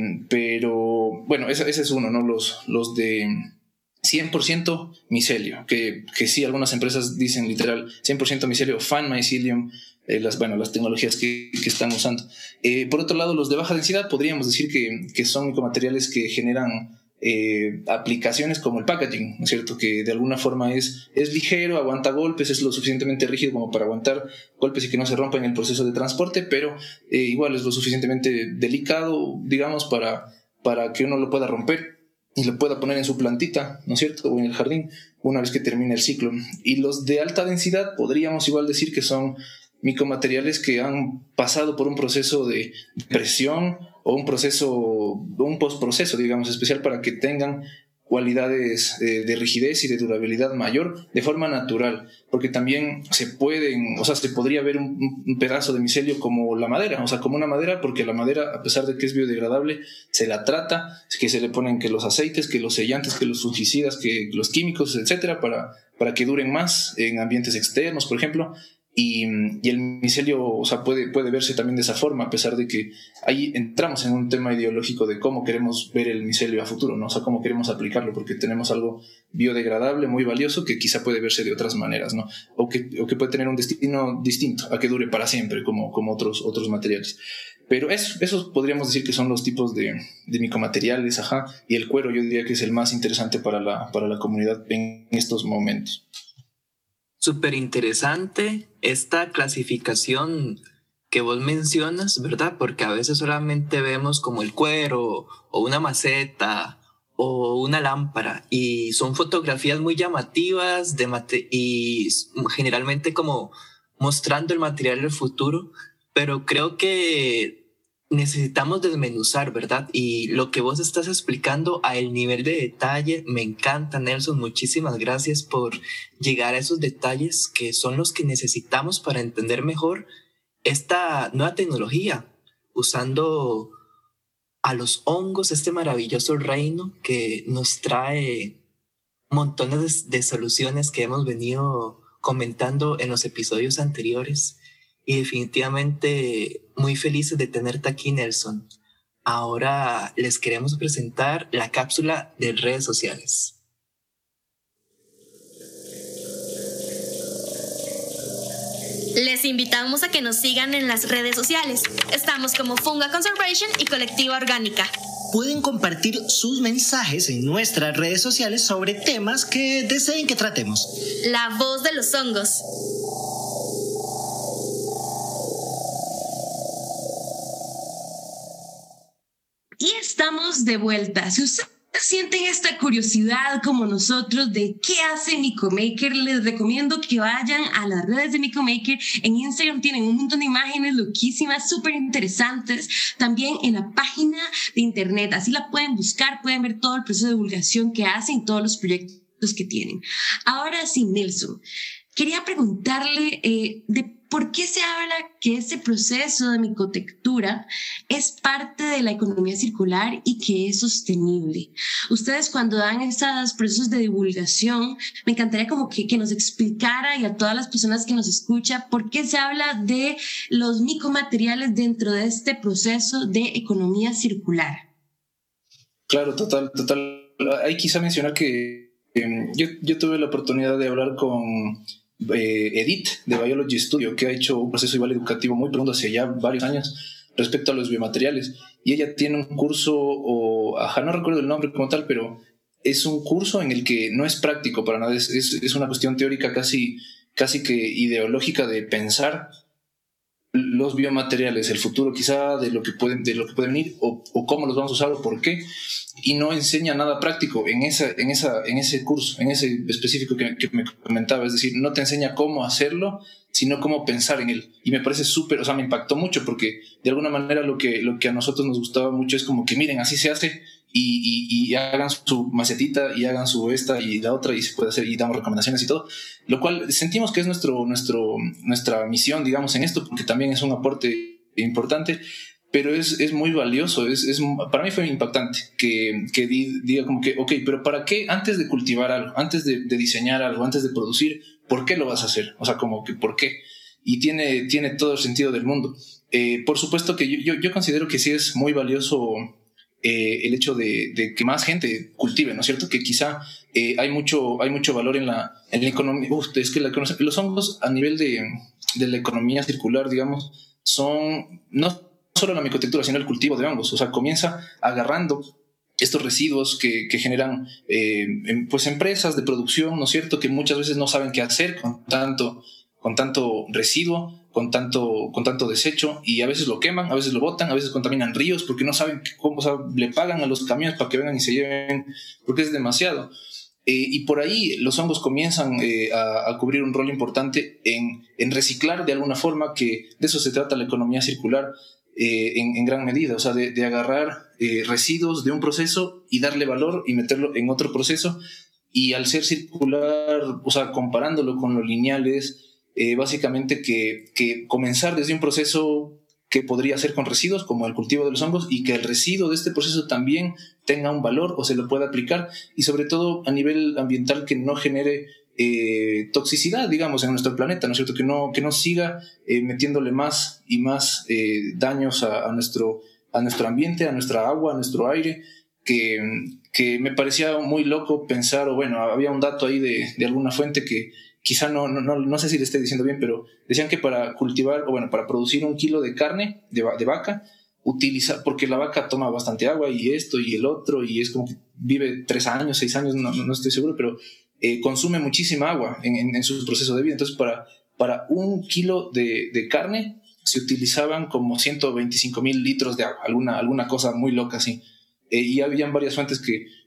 pero bueno, ese, ese es uno, ¿no? Los, los de cien por ciento micelio, que, que sí, algunas empresas dicen literal cien por ciento micelio, fan mycelium, eh, las, bueno, las tecnologías que, que están usando. Eh, por otro lado, los de baja densidad podríamos decir que, que son micomateriales que generan eh, aplicaciones como el packaging, ¿no es cierto? Que de alguna forma es, es ligero, aguanta golpes, es lo suficientemente rígido como para aguantar golpes y que no se rompa en el proceso de transporte, pero eh, igual es lo suficientemente delicado, digamos, para, para que uno lo pueda romper y lo pueda poner en su plantita, ¿no es cierto? O en el jardín, una vez que termine el ciclo. Y los de alta densidad podríamos igual decir que son micomateriales que han pasado por un proceso de presión o un proceso, un postproceso, digamos, especial para que tengan cualidades de, de rigidez y de durabilidad mayor de forma natural, porque también se pueden, o sea, se podría ver un, un pedazo de micelio como la madera, o sea, como una madera, porque la madera, a pesar de que es biodegradable, se la trata, que se le ponen que los aceites, que los sellantes, que los fungicidas, que los químicos, etcétera, para, para que duren más en ambientes externos, por ejemplo. Y, y el micelio, o sea, puede, puede verse también de esa forma, a pesar de que ahí entramos en un tema ideológico de cómo queremos ver el micelio a futuro, ¿no? O sea, cómo queremos aplicarlo, porque tenemos algo biodegradable, muy valioso, que quizá puede verse de otras maneras, ¿no? O que, o que puede tener un destino distinto, a que dure para siempre, como, como otros, otros materiales. Pero eso, esos podríamos decir que son los tipos de, de micomateriales, ajá, y el cuero yo diría que es el más interesante para la, para la comunidad en estos momentos. Súper interesante esta clasificación que vos mencionas, ¿verdad? Porque a veces solamente vemos como el cuero o una maceta o una lámpara y son fotografías muy llamativas de mate- y generalmente como mostrando el material del futuro, pero creo que necesitamos desmenuzar, ¿verdad? Y lo que vos estás explicando a el nivel de detalle me encanta, Nelson. Muchísimas gracias por llegar a esos detalles que son los que necesitamos para entender mejor esta nueva tecnología, usando a los hongos, este maravilloso reino que nos trae montones de, de soluciones que hemos venido comentando en los episodios anteriores. Y definitivamente muy felices de tenerte aquí, Nelson. Ahora les queremos presentar la cápsula de redes sociales. Les invitamos a que nos sigan en las redes sociales. Estamos como Funga Conservation y Colectiva Orgánica. Pueden compartir sus mensajes en nuestras redes sociales sobre temas que deseen que tratemos. La voz de los hongos. Y estamos de vuelta. Si ustedes sienten esta curiosidad como nosotros de qué hace Micomaker, les recomiendo que vayan a las redes de Micomaker. En Instagram tienen un montón de imágenes loquísimas, súper interesantes. También en la página de internet, así la pueden buscar, pueden ver todo el proceso de divulgación que hacen y todos los proyectos que tienen. Ahora sí, Nelson, quería preguntarle eh, de por qué se habla que este proceso de micotectura es parte de la economía circular y que es sostenible. Ustedes cuando dan estos procesos de divulgación, me encantaría como que, que nos explicara y a todas las personas que nos escuchan por qué se habla de los micomateriales dentro de este proceso de economía circular. Claro, total, total. Hay quizá mencionar que eh, yo, yo tuve la oportunidad de hablar con Eh, Edith de Biology Studio, que ha hecho un proceso igual educativo muy profundo hace ya varios años respecto a los biomateriales, y ella tiene un curso, o ajá, no recuerdo el nombre como tal, pero es un curso en el que no es práctico para nada, es, es, es una cuestión teórica casi, casi que ideológica de pensar los biomateriales, el futuro quizá de lo que pueden, de lo que pueden venir, o, o cómo los vamos a usar o por qué, y no enseña nada práctico en, esa, en, esa, en ese curso, en ese específico que, que me comentaba. Es decir, no te enseña cómo hacerlo, sino cómo pensar en él. Y me parece súper, o sea, me impactó mucho porque de alguna manera lo que, lo que a nosotros nos gustaba mucho es como que miren, así se hace, y, y, y hagan su macetita y hagan su esta y la otra y se puede hacer y damos recomendaciones y todo, lo cual sentimos que es nuestro, nuestro, nuestra misión, digamos, en esto, porque también es un aporte importante, pero es, es muy valioso, es, es, para mí fue impactante que, que diga como que, ok, pero ¿para qué antes de cultivar algo, antes de, de diseñar algo, antes de producir, por qué lo vas a hacer? O sea, como que ¿por qué? Y tiene, tiene todo el sentido del mundo. Eh, por supuesto que yo, yo, yo considero que sí es muy valioso Eh, el hecho de, de que más gente cultive, ¿no es cierto? Que quizá eh, hay, mucho, hay mucho valor en la, en la economía. Uf, es que la, los hongos a nivel de, de la economía circular, digamos, son no solo la micotectura, sino el cultivo de hongos. O sea, comienza agarrando estos residuos que, que generan eh, en, pues empresas de producción, ¿no es cierto? Que muchas veces no saben qué hacer con tanto, con tanto residuo, con tanto, con tanto desecho, y a veces lo queman, a veces lo botan, a veces contaminan ríos porque no saben cómo, o sea, le pagan a los camiones para que vengan y se lleven porque es demasiado. Eh, y por ahí los hongos comienzan eh, a, a cubrir un rol importante en, en reciclar de alguna forma, que de eso se trata la economía circular eh, en, en gran medida, o sea, de, de agarrar eh, residuos de un proceso y darle valor y meterlo en otro proceso, y al ser circular, o sea, comparándolo con los lineales, Eh, básicamente que, que comenzar desde un proceso que podría ser con residuos como el cultivo de los hongos, y que el residuo de este proceso también tenga un valor o se lo pueda aplicar, y sobre todo a nivel ambiental que no genere eh, toxicidad, digamos, en nuestro planeta, ¿no es cierto? Que no, que no siga eh, metiéndole más y más eh, daños a, a, nuestro, a nuestro ambiente, a nuestra agua, a nuestro aire, que, que me parecía muy loco pensar, o bueno, había un dato ahí de, de alguna fuente que quizá no, no, no, no sé si le estoy diciendo bien, pero decían que para cultivar, o bueno, para producir un kilo de carne de, de vaca, utiliza, porque la vaca toma bastante agua y esto y el otro, y es como que vive tres años, seis años, no, no estoy seguro, pero eh, consume muchísima agua en, en, en su proceso de vida. Entonces, para, para un kilo de, de carne se utilizaban como ciento veinticinco mil litros de agua, alguna, alguna cosa muy loca así. Eh, y habían varias fuentes que,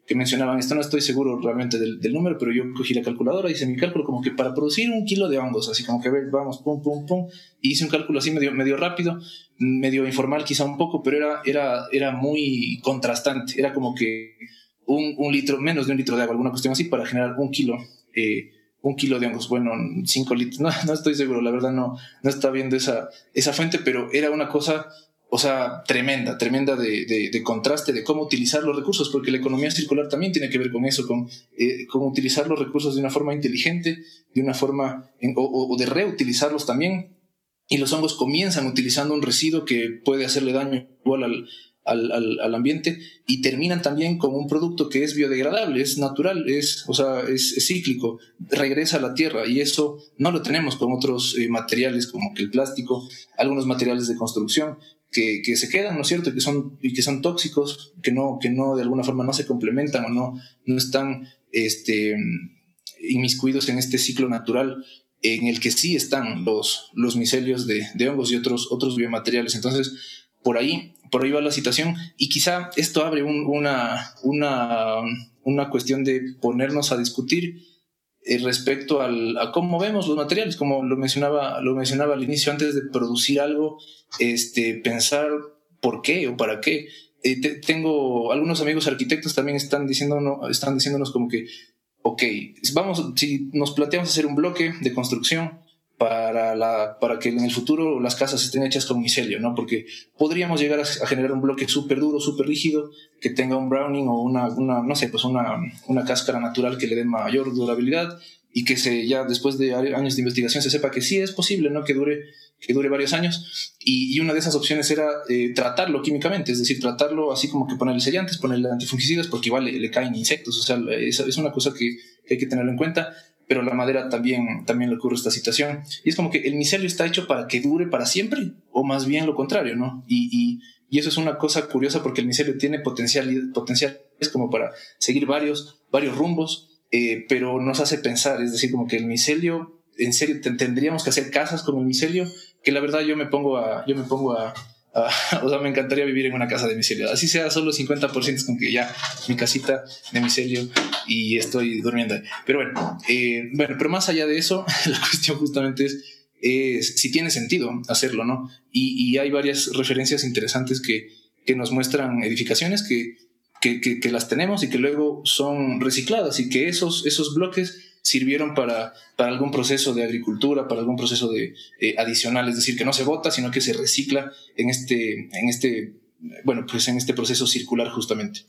que mencionaban esto, no estoy seguro realmente del, del número, pero yo cogí la calculadora, hice mi cálculo como que para producir un kilo de hongos, así como que vamos, pum, pum, pum, y hice un cálculo así medio, medio rápido, medio informal quizá un poco, pero era, era, era muy contrastante, era como que un, un litro, menos de un litro de agua, alguna cuestión así, para generar un kilo, eh, un kilo de hongos, bueno, cinco litros, no, no estoy seguro, la verdad no, no está viendo esa, esa fuente, pero era una cosa... O sea, tremenda, tremenda de, de, de contraste de cómo utilizar los recursos, porque la economía circular también tiene que ver con eso, con eh, cómo utilizar los recursos de una forma inteligente, de una forma, en, o, o de reutilizarlos también. Y los hongos comienzan utilizando un residuo que puede hacerle daño igual al, al, al, al ambiente y terminan también con un producto que es biodegradable, es natural, es, o sea, es, es cíclico, regresa a la tierra y eso no lo tenemos con otros eh, materiales como que el plástico, algunos materiales de construcción. Que, que se quedan, ¿no es cierto? Y que son, y que son tóxicos, que no, que no de alguna forma no se complementan o no, no están este, inmiscuidos en este ciclo natural en el que sí están los, los micelios de, de hongos y otros, otros biomateriales. Entonces, por ahí, por ahí va la situación y quizá esto abre un, una, una, una cuestión de ponernos a discutir respecto al, a cómo vemos los materiales, como lo mencionaba, lo mencionaba al inicio, antes de producir algo, este, pensar por qué o para qué. Eh, te, tengo algunos amigos arquitectos también están diciéndonos, están diciéndonos como que, ok, vamos, si nos planteamos hacer un bloque de construcción para, la, para que en el futuro las casas estén hechas con micelio, ¿no? Porque podríamos llegar a, a generar un bloque súper duro, súper rígido, que tenga un browning o una, una no sé, pues una, una cáscara natural que le dé mayor durabilidad y que se, ya después de años de investigación se sepa que sí es posible, ¿no? Que dure, que dure varios años. Y, y una de esas opciones era eh, tratarlo químicamente, es decir, tratarlo así como que ponerle sellantes, ponerle antifungicidas, porque igual le, le caen insectos, o sea, es, es una cosa que, que hay que tenerlo en cuenta. Pero la madera también, también le ocurre esta situación. Y es como que el micelio está hecho para que dure para siempre, o más bien lo contrario, ¿no? Y, y, y eso es una cosa curiosa porque el micelio tiene potencial, potencial es como para seguir varios, varios rumbos, eh, pero nos hace pensar, es decir, como que el micelio, en serio, tendríamos que hacer casas con el micelio, que la verdad yo me pongo a... Yo me pongo a Uh, o sea, me encantaría vivir en una casa de micelio, así sea solo cincuenta por ciento, con que ya mi casita de micelio y estoy durmiendo ahí. Pero bueno, eh, bueno, pero más allá de eso, la cuestión justamente es, es si tiene sentido hacerlo, ¿no? Y, y hay varias referencias interesantes que, que nos muestran edificaciones que, que, que, que las tenemos y que luego son recicladas y que esos, esos bloques sirvieron para, para algún proceso de agricultura, para algún proceso de, eh, adicional, es decir, que no se bota, sino que se recicla en este, en este, bueno, pues en este proceso circular justamente.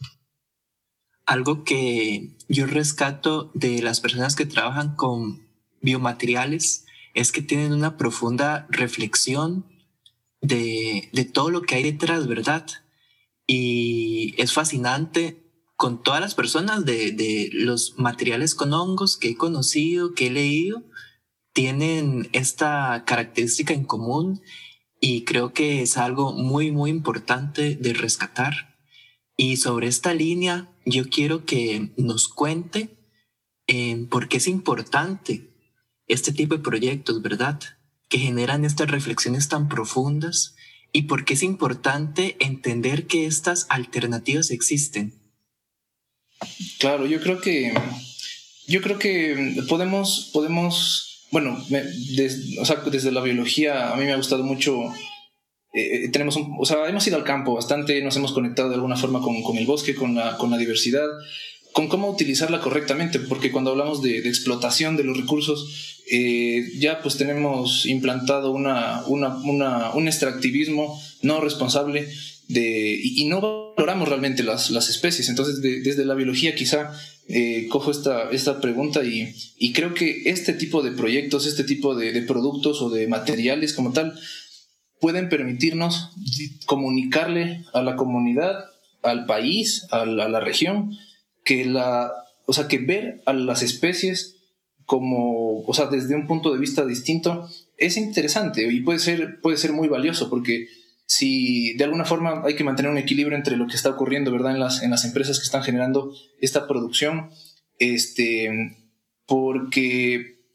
Algo que yo rescato de las personas que trabajan con biomateriales es que tienen una profunda reflexión de, de todo lo que hay detrás, ¿verdad? Y es fascinante con todas las personas de, de los materiales con hongos que he conocido, que he leído, tienen esta característica en común y creo que es algo muy, muy importante de rescatar. Y sobre esta línea, yo quiero que nos cuente eh, por qué es importante este tipo de proyectos, ¿verdad? Que generan estas reflexiones tan profundas y por qué es importante entender que estas alternativas existen. Claro, yo creo que yo creo que podemos podemos bueno, me, des, o sea, desde la biología a mí me ha gustado mucho. Eh, tenemos un, o sea, hemos ido al campo bastante, nos hemos conectado de alguna forma con, con el bosque, con la, con la diversidad, con cómo utilizarla correctamente, porque cuando hablamos de, de explotación de los recursos, eh, ya pues tenemos implantado una, una, una, un extractivismo no responsable de, y, y no valoramos realmente las, las especies. Entonces de, desde la biología quizá eh, cojo esta, esta pregunta y, y creo que este tipo de proyectos, este tipo de, de productos o de materiales como tal pueden permitirnos comunicarle a la comunidad, al país, a la, a la región, que la, o sea, que ver a las especies como, o sea, desde un punto de vista distinto es interesante y puede ser, puede ser muy valioso, porque si de alguna forma hay que mantener un equilibrio entre lo que está ocurriendo, ¿verdad?, en las, en las empresas que están generando esta producción, este, porque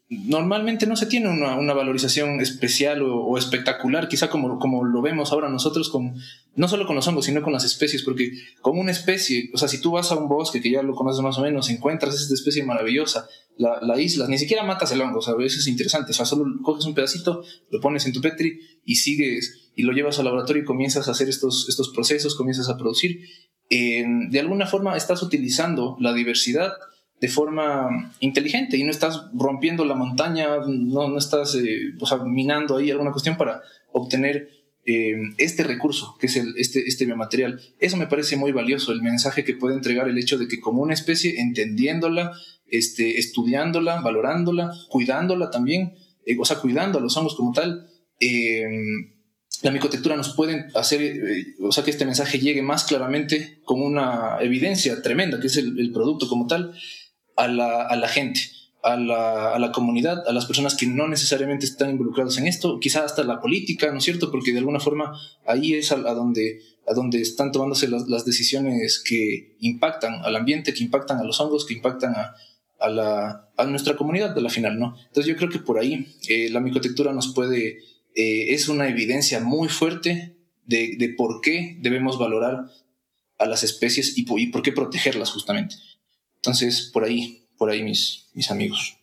normalmente no se tiene una, una valorización especial o, o espectacular, quizá como, como lo vemos ahora nosotros, con, no solo con los hongos, sino con las especies, porque como una especie, o sea, si tú vas a un bosque, que ya lo conoces más o menos, encuentras esta especie maravillosa, la, la isla, ni siquiera matas el hongo, o sea, eso es interesante, o sea, solo coges un pedacito, lo pones en tu Petri y sigues, y lo llevas al laboratorio y comienzas a hacer estos, estos procesos, comienzas a producir. Eh, de alguna forma estás utilizando la diversidad de forma inteligente y no estás rompiendo la montaña, no, no estás eh, o sea, minando ahí alguna cuestión para obtener eh, este recurso que es el, este, este biomaterial. Eso me parece muy valioso, el mensaje que puede entregar el hecho de que como una especie, entendiéndola, este, estudiándola, valorándola, cuidándola también, eh, o sea, cuidando a los hongos como tal, eh, la micotectura nos puede hacer, eh, o sea, que este mensaje llegue más claramente con una evidencia tremenda, que es el, el producto como tal, a la, a la gente, a la, a la comunidad, a las personas que no necesariamente están involucradas en esto, quizá hasta la política, ¿no es cierto? Porque de alguna forma ahí es a, a, donde, a donde están tomándose las, las decisiones que impactan al ambiente, que impactan a los hongos, que impactan a, a, la, a nuestra comunidad a la final, ¿no? Entonces yo creo que por ahí eh, la micotectura nos puede, eh, es una evidencia muy fuerte de, de por qué debemos valorar a las especies y, y por qué protegerlas justamente. Entonces, por ahí, por ahí mis, mis amigos.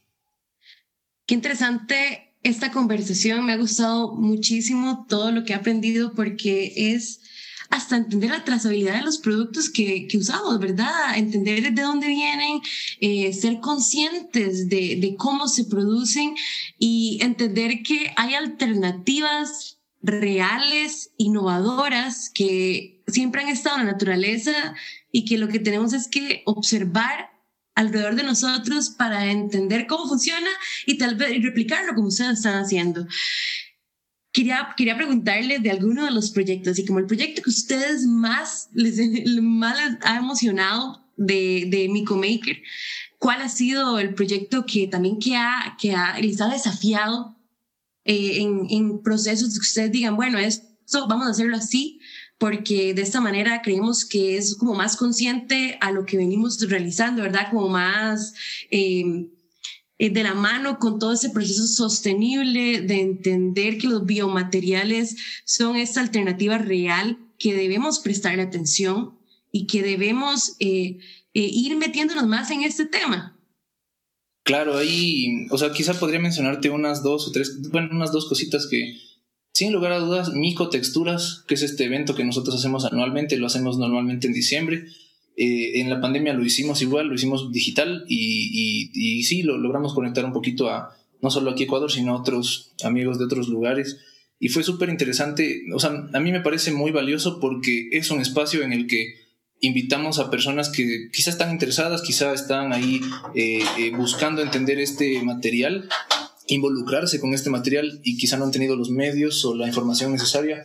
Qué interesante esta conversación. Me ha gustado muchísimo todo lo que he aprendido porque es hasta entender la trazabilidad de los productos que, que usamos, ¿verdad? Entender de dónde vienen, eh, ser conscientes de, de cómo se producen y entender que hay alternativas reales, innovadoras, que siempre han estado en la naturaleza y que lo que tenemos es que observar alrededor de nosotros para entender cómo funciona y tal vez replicarlo como ustedes están haciendo. Quería, quería preguntarles de alguno de los proyectos, y como el proyecto que ustedes más les, más les ha emocionado de, de MicoMaker, ¿cuál ha sido el proyecto que también que ha, que ha, les ha desafiado eh, en, en procesos de que ustedes digan, bueno, esto vamos a hacerlo así, porque de esta manera creemos que es como más consciente a lo que venimos realizando, ¿verdad? Como más eh, de la mano con todo ese proceso sostenible de entender que los biomateriales son esta alternativa real que debemos prestarle atención y que debemos eh, eh, ir metiéndonos más en este tema. Claro, ahí, o sea, quizá podría mencionarte unas dos o tres, bueno, unas dos cositas que, sin lugar a dudas, Micotexturas, que es este evento que nosotros hacemos anualmente, lo hacemos normalmente en diciembre. Eh, en la pandemia lo hicimos igual, lo hicimos digital y, y, y sí, lo logramos conectar un poquito a, no solo aquí a Ecuador, sino a otros amigos de otros lugares. Y fue súper interesante, o sea, a mí me parece muy valioso porque es un espacio en el que invitamos a personas que quizá están interesadas, quizá están ahí eh, eh, buscando entender este material, involucrarse con este material y quizá no han tenido los medios o la información necesaria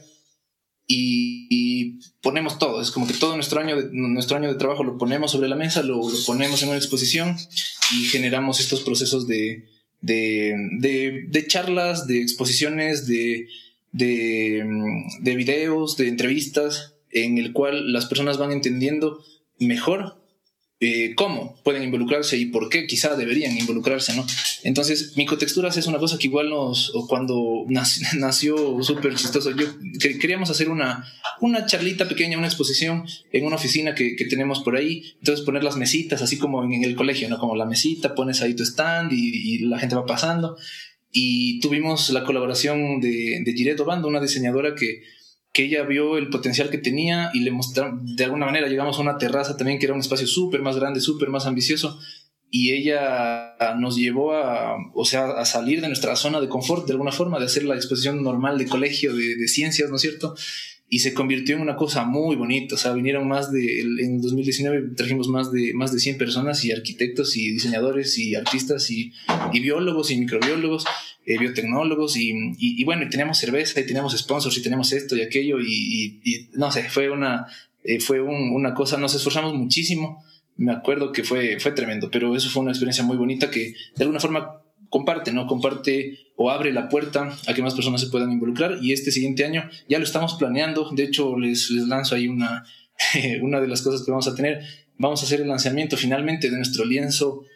y, y ponemos todo, es como que todo nuestro año, de, nuestro año de trabajo lo ponemos sobre la mesa, lo, lo ponemos en una exposición y generamos estos procesos de, de, de, de charlas, de exposiciones, de, de, de videos, de entrevistas, en el cual las personas van entendiendo mejor eh, cómo pueden involucrarse y por qué quizá deberían involucrarse, ¿no? Entonces, Micotexturas es una cosa que igual nos, cuando nació, nació súper chistoso, yo que, queríamos hacer una, una charlita pequeña, una exposición en una oficina que, que tenemos por ahí, entonces poner las mesitas, así como en, en el colegio, ¿no? Como la mesita, pones ahí tu stand y, y la gente va pasando, y tuvimos la colaboración de, de Giret Obando, una diseñadora que que ella vio el potencial que tenía y le mostraron, de alguna manera llegamos a una terraza también que era un espacio súper más grande, súper más ambicioso, y ella nos llevó a, o sea, a salir de nuestra zona de confort de alguna forma, de hacer la exposición normal de colegio de, de ciencias, ¿no es cierto? Y se convirtió en una cosa muy bonita, o sea, vinieron más de, en dos mil diecinueve trajimos más de, más de cien personas y arquitectos y diseñadores y artistas y, y biólogos y microbiólogos, eh, biotecnólogos y, y, y bueno, y teníamos cerveza y teníamos sponsors y teníamos esto y aquello y, y, y no sé, fue una, eh, fue un, una cosa, nos esforzamos muchísimo, me acuerdo que fue, fue tremendo, pero eso fue una experiencia muy bonita que de alguna forma comparte, ¿no? Comparte o abre la puerta a que más personas se puedan involucrar y este siguiente año ya lo estamos planeando, de hecho les, les lanzo ahí una, una de las cosas que vamos a tener, vamos a hacer el lanzamiento finalmente de nuestro lienzo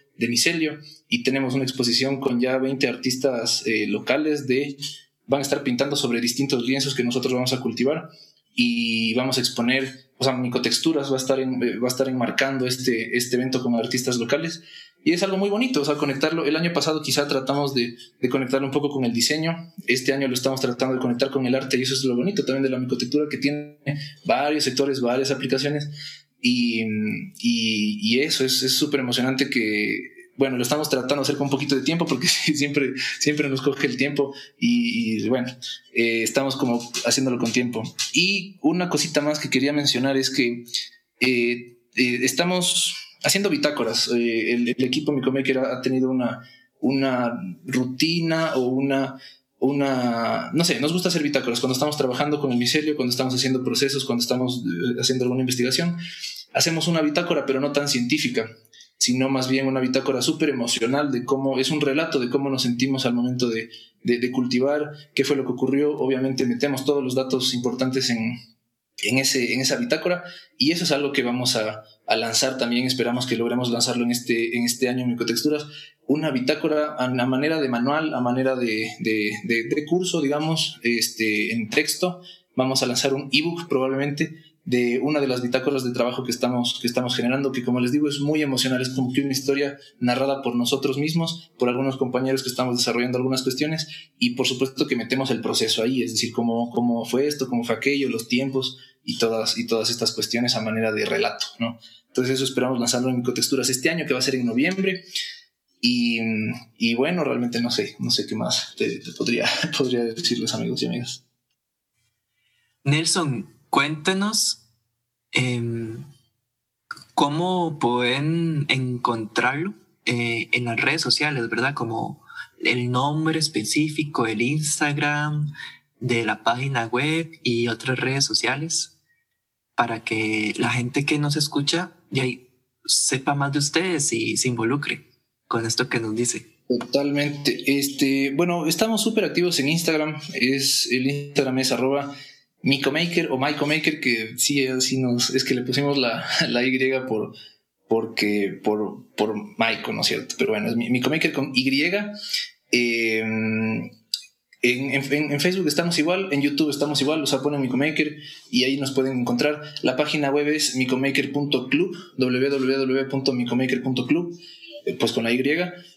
de micelio, y tenemos una exposición con ya veinte artistas eh, locales de, van a estar pintando sobre distintos lienzos que nosotros vamos a cultivar, y vamos a exponer, o sea, Micotexturas va a estar, en, va a estar enmarcando este, este evento con artistas locales, y es algo muy bonito, o sea, conectarlo. El año pasado quizá tratamos de, de conectarlo un poco con el diseño, este año lo estamos tratando de conectar con el arte, y eso es lo bonito también de la micotectura, que tiene varios sectores, varias aplicaciones, y, y, y eso es súper emocionante que, bueno, lo estamos tratando de hacer con un poquito de tiempo porque siempre, siempre nos coge el tiempo y, y bueno, eh, estamos como haciéndolo con tiempo. Y una cosita más que quería mencionar es que eh, eh, estamos haciendo bitácoras. Eh, el, el equipo Micomaker ha, ha tenido una, una rutina o una... una, no sé, nos gusta hacer bitácoras cuando estamos trabajando con el micelio, cuando estamos haciendo procesos, cuando estamos haciendo alguna investigación. Hacemos una bitácora, pero no tan científica, sino más bien una bitácora súper emocional, de cómo es un relato de cómo nos sentimos al momento de, de, de cultivar, qué fue lo que ocurrió. Obviamente metemos todos los datos importantes en, en, ese, en esa bitácora, y eso es algo que vamos a, a lanzar también. Esperamos que logremos lanzarlo en este, en este año en Micotexturas, una bitácora a, a manera de manual, a manera de, de, de, de curso, digamos, este, en texto. Vamos a lanzar un ebook probablemente de una de las bitácoras de trabajo que estamos, que estamos generando, que como les digo es muy emocional, es como que una historia narrada por nosotros mismos, por algunos compañeros que estamos desarrollando algunas cuestiones, y por supuesto que metemos el proceso ahí, es decir, cómo, cómo fue esto, cómo fue aquello, los tiempos y todas, y todas estas cuestiones a manera de relato, ¿no? Entonces eso esperamos lanzarlo en Micotexturas este año, que va a ser en noviembre. Y, y bueno, realmente no sé, no sé qué más te, te podría, podría decirles, amigos y amigas. Nelson, cuéntenos eh, cómo pueden encontrarlo eh, en las redes sociales, ¿verdad? Como el nombre específico, el Instagram, de la página web y otras redes sociales, para que la gente que nos escucha ya sepa más de ustedes y se involucre con esto que nos dice. Totalmente. Este, bueno, estamos súper activos en Instagram. Es, el Instagram es arroba Micomaker o Micomaker, que sí, sí nos, es que le pusimos la, la Y por, porque, por, por Mico, ¿no es cierto? Pero bueno, es Micomaker con Y. Eh, En, en, en Facebook estamos igual, en YouTube estamos igual, o sea, ponen Micomaker y ahí nos pueden encontrar. La página web es micomaker punto club, doble u doble u doble u punto micomaker punto club, pues con la Y,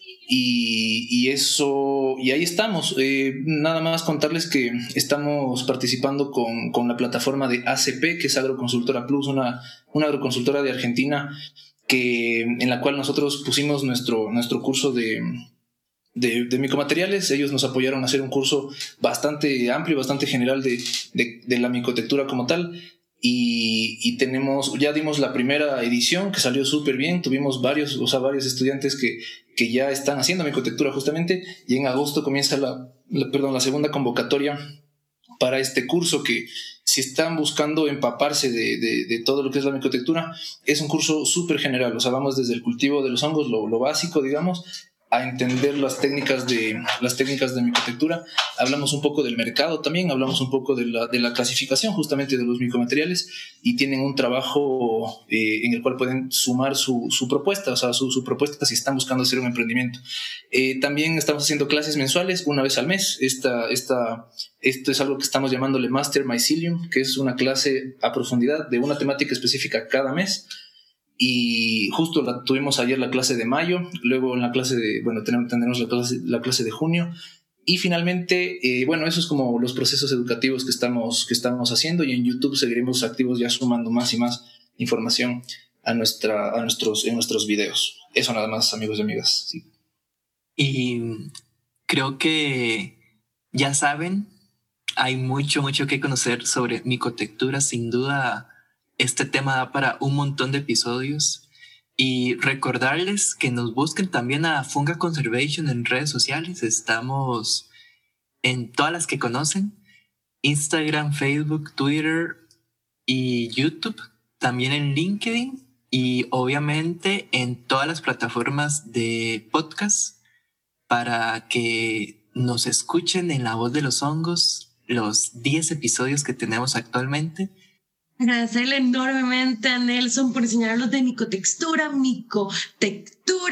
y, y eso, y ahí estamos. Eh, nada más contarles que estamos participando con, con la plataforma de A C P, que es Agroconsultora Plus, una, una agroconsultora de Argentina, que, en la cual nosotros pusimos nuestro, nuestro curso de De, de micomateriales. Ellos nos apoyaron a hacer un curso bastante amplio, bastante general de, de, de la micotectura como tal, y, y tenemos, ya dimos la primera edición que salió súper bien. Tuvimos varios, o sea, varios estudiantes que, que ya están haciendo micotectura justamente, y en agosto comienza la, la, perdón, la segunda convocatoria para este curso, que si están buscando empaparse de, de, de todo lo que es la micotectura, es un curso súper general. O sea, vamos desde el cultivo de los hongos, lo, lo básico, digamos, a entender las técnicas de las técnicas de micotectura. Hablamos un poco del mercado también, hablamos un poco de la, de la clasificación justamente de los micomateriales, y tienen un trabajo eh, en el cual pueden sumar su, su propuesta, o sea, su, su propuesta si están buscando hacer un emprendimiento. Eh, también estamos haciendo clases mensuales, una vez al mes. Esta, esta, esto es algo que estamos llamándole Master Mycelium, que es una clase a profundidad de una temática específica cada mes. Y justo la, tuvimos ayer la clase de mayo, luego en la clase de, bueno, tendremos la clase, la clase de junio, y finalmente, eh, bueno, eso es como los procesos educativos que estamos, que estamos haciendo, y en YouTube seguiremos activos ya sumando más y más información a, nuestra, a nuestros, en nuestros videos. Eso nada más, amigos y amigas. Sí. Y creo que ya saben, hay mucho, mucho que conocer sobre micotectura. Sin duda, este tema da para un montón de episodios, y recordarles que nos busquen también a Funga Conservation en redes sociales. Estamos en todas las que conocen: Instagram, Facebook, Twitter y YouTube, también en LinkedIn, y obviamente en todas las plataformas de podcast, para que nos escuchen en La Voz de los Hongos, los diez episodios que tenemos actualmente. Agradecerle enormemente a Nelson por enseñarnos de micotextura, micotectura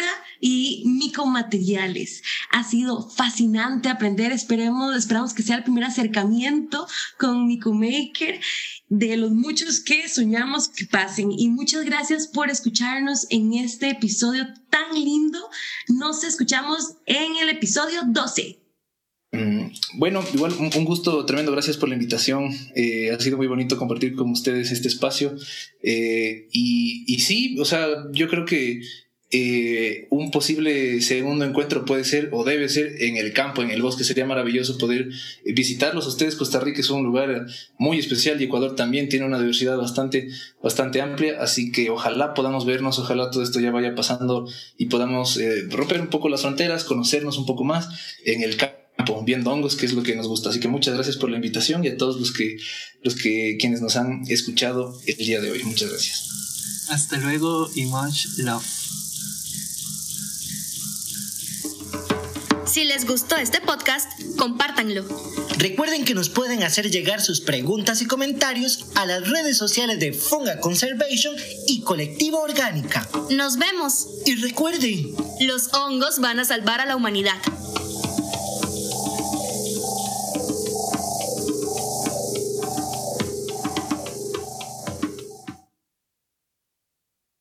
y micomateriales. Ha sido fascinante aprender. Esperemos, esperamos que sea el primer acercamiento con Micomaker de los muchos que soñamos que pasen. Y muchas gracias por escucharnos en este episodio tan lindo. Nos escuchamos en el episodio doce. Bueno, igual un, un gusto tremendo, gracias por la invitación. Eh, ha sido muy bonito compartir con ustedes este espacio. Eh, y, y sí, o sea, yo creo que eh, un posible segundo encuentro puede ser o debe ser en el campo, en el bosque. Sería maravilloso poder visitarlos. Ustedes, Costa Rica es un lugar muy especial y Ecuador también tiene una diversidad bastante, bastante amplia. Así que ojalá podamos vernos, ojalá todo esto ya vaya pasando y podamos eh, romper un poco las fronteras, conocernos un poco más en el campo, viendo hongos, que es lo que nos gusta. Así que muchas gracias por la invitación y a todos los que, los que quienes nos han escuchado el día de hoy. Muchas gracias. Hasta luego y much love. Si les gustó este podcast, compártanlo. Recuerden que nos pueden hacer llegar sus preguntas y comentarios a las redes sociales de Funga Conservation y Colectiva Orgánica. Nos vemos. Y recuerden, los hongos van a salvar a la humanidad.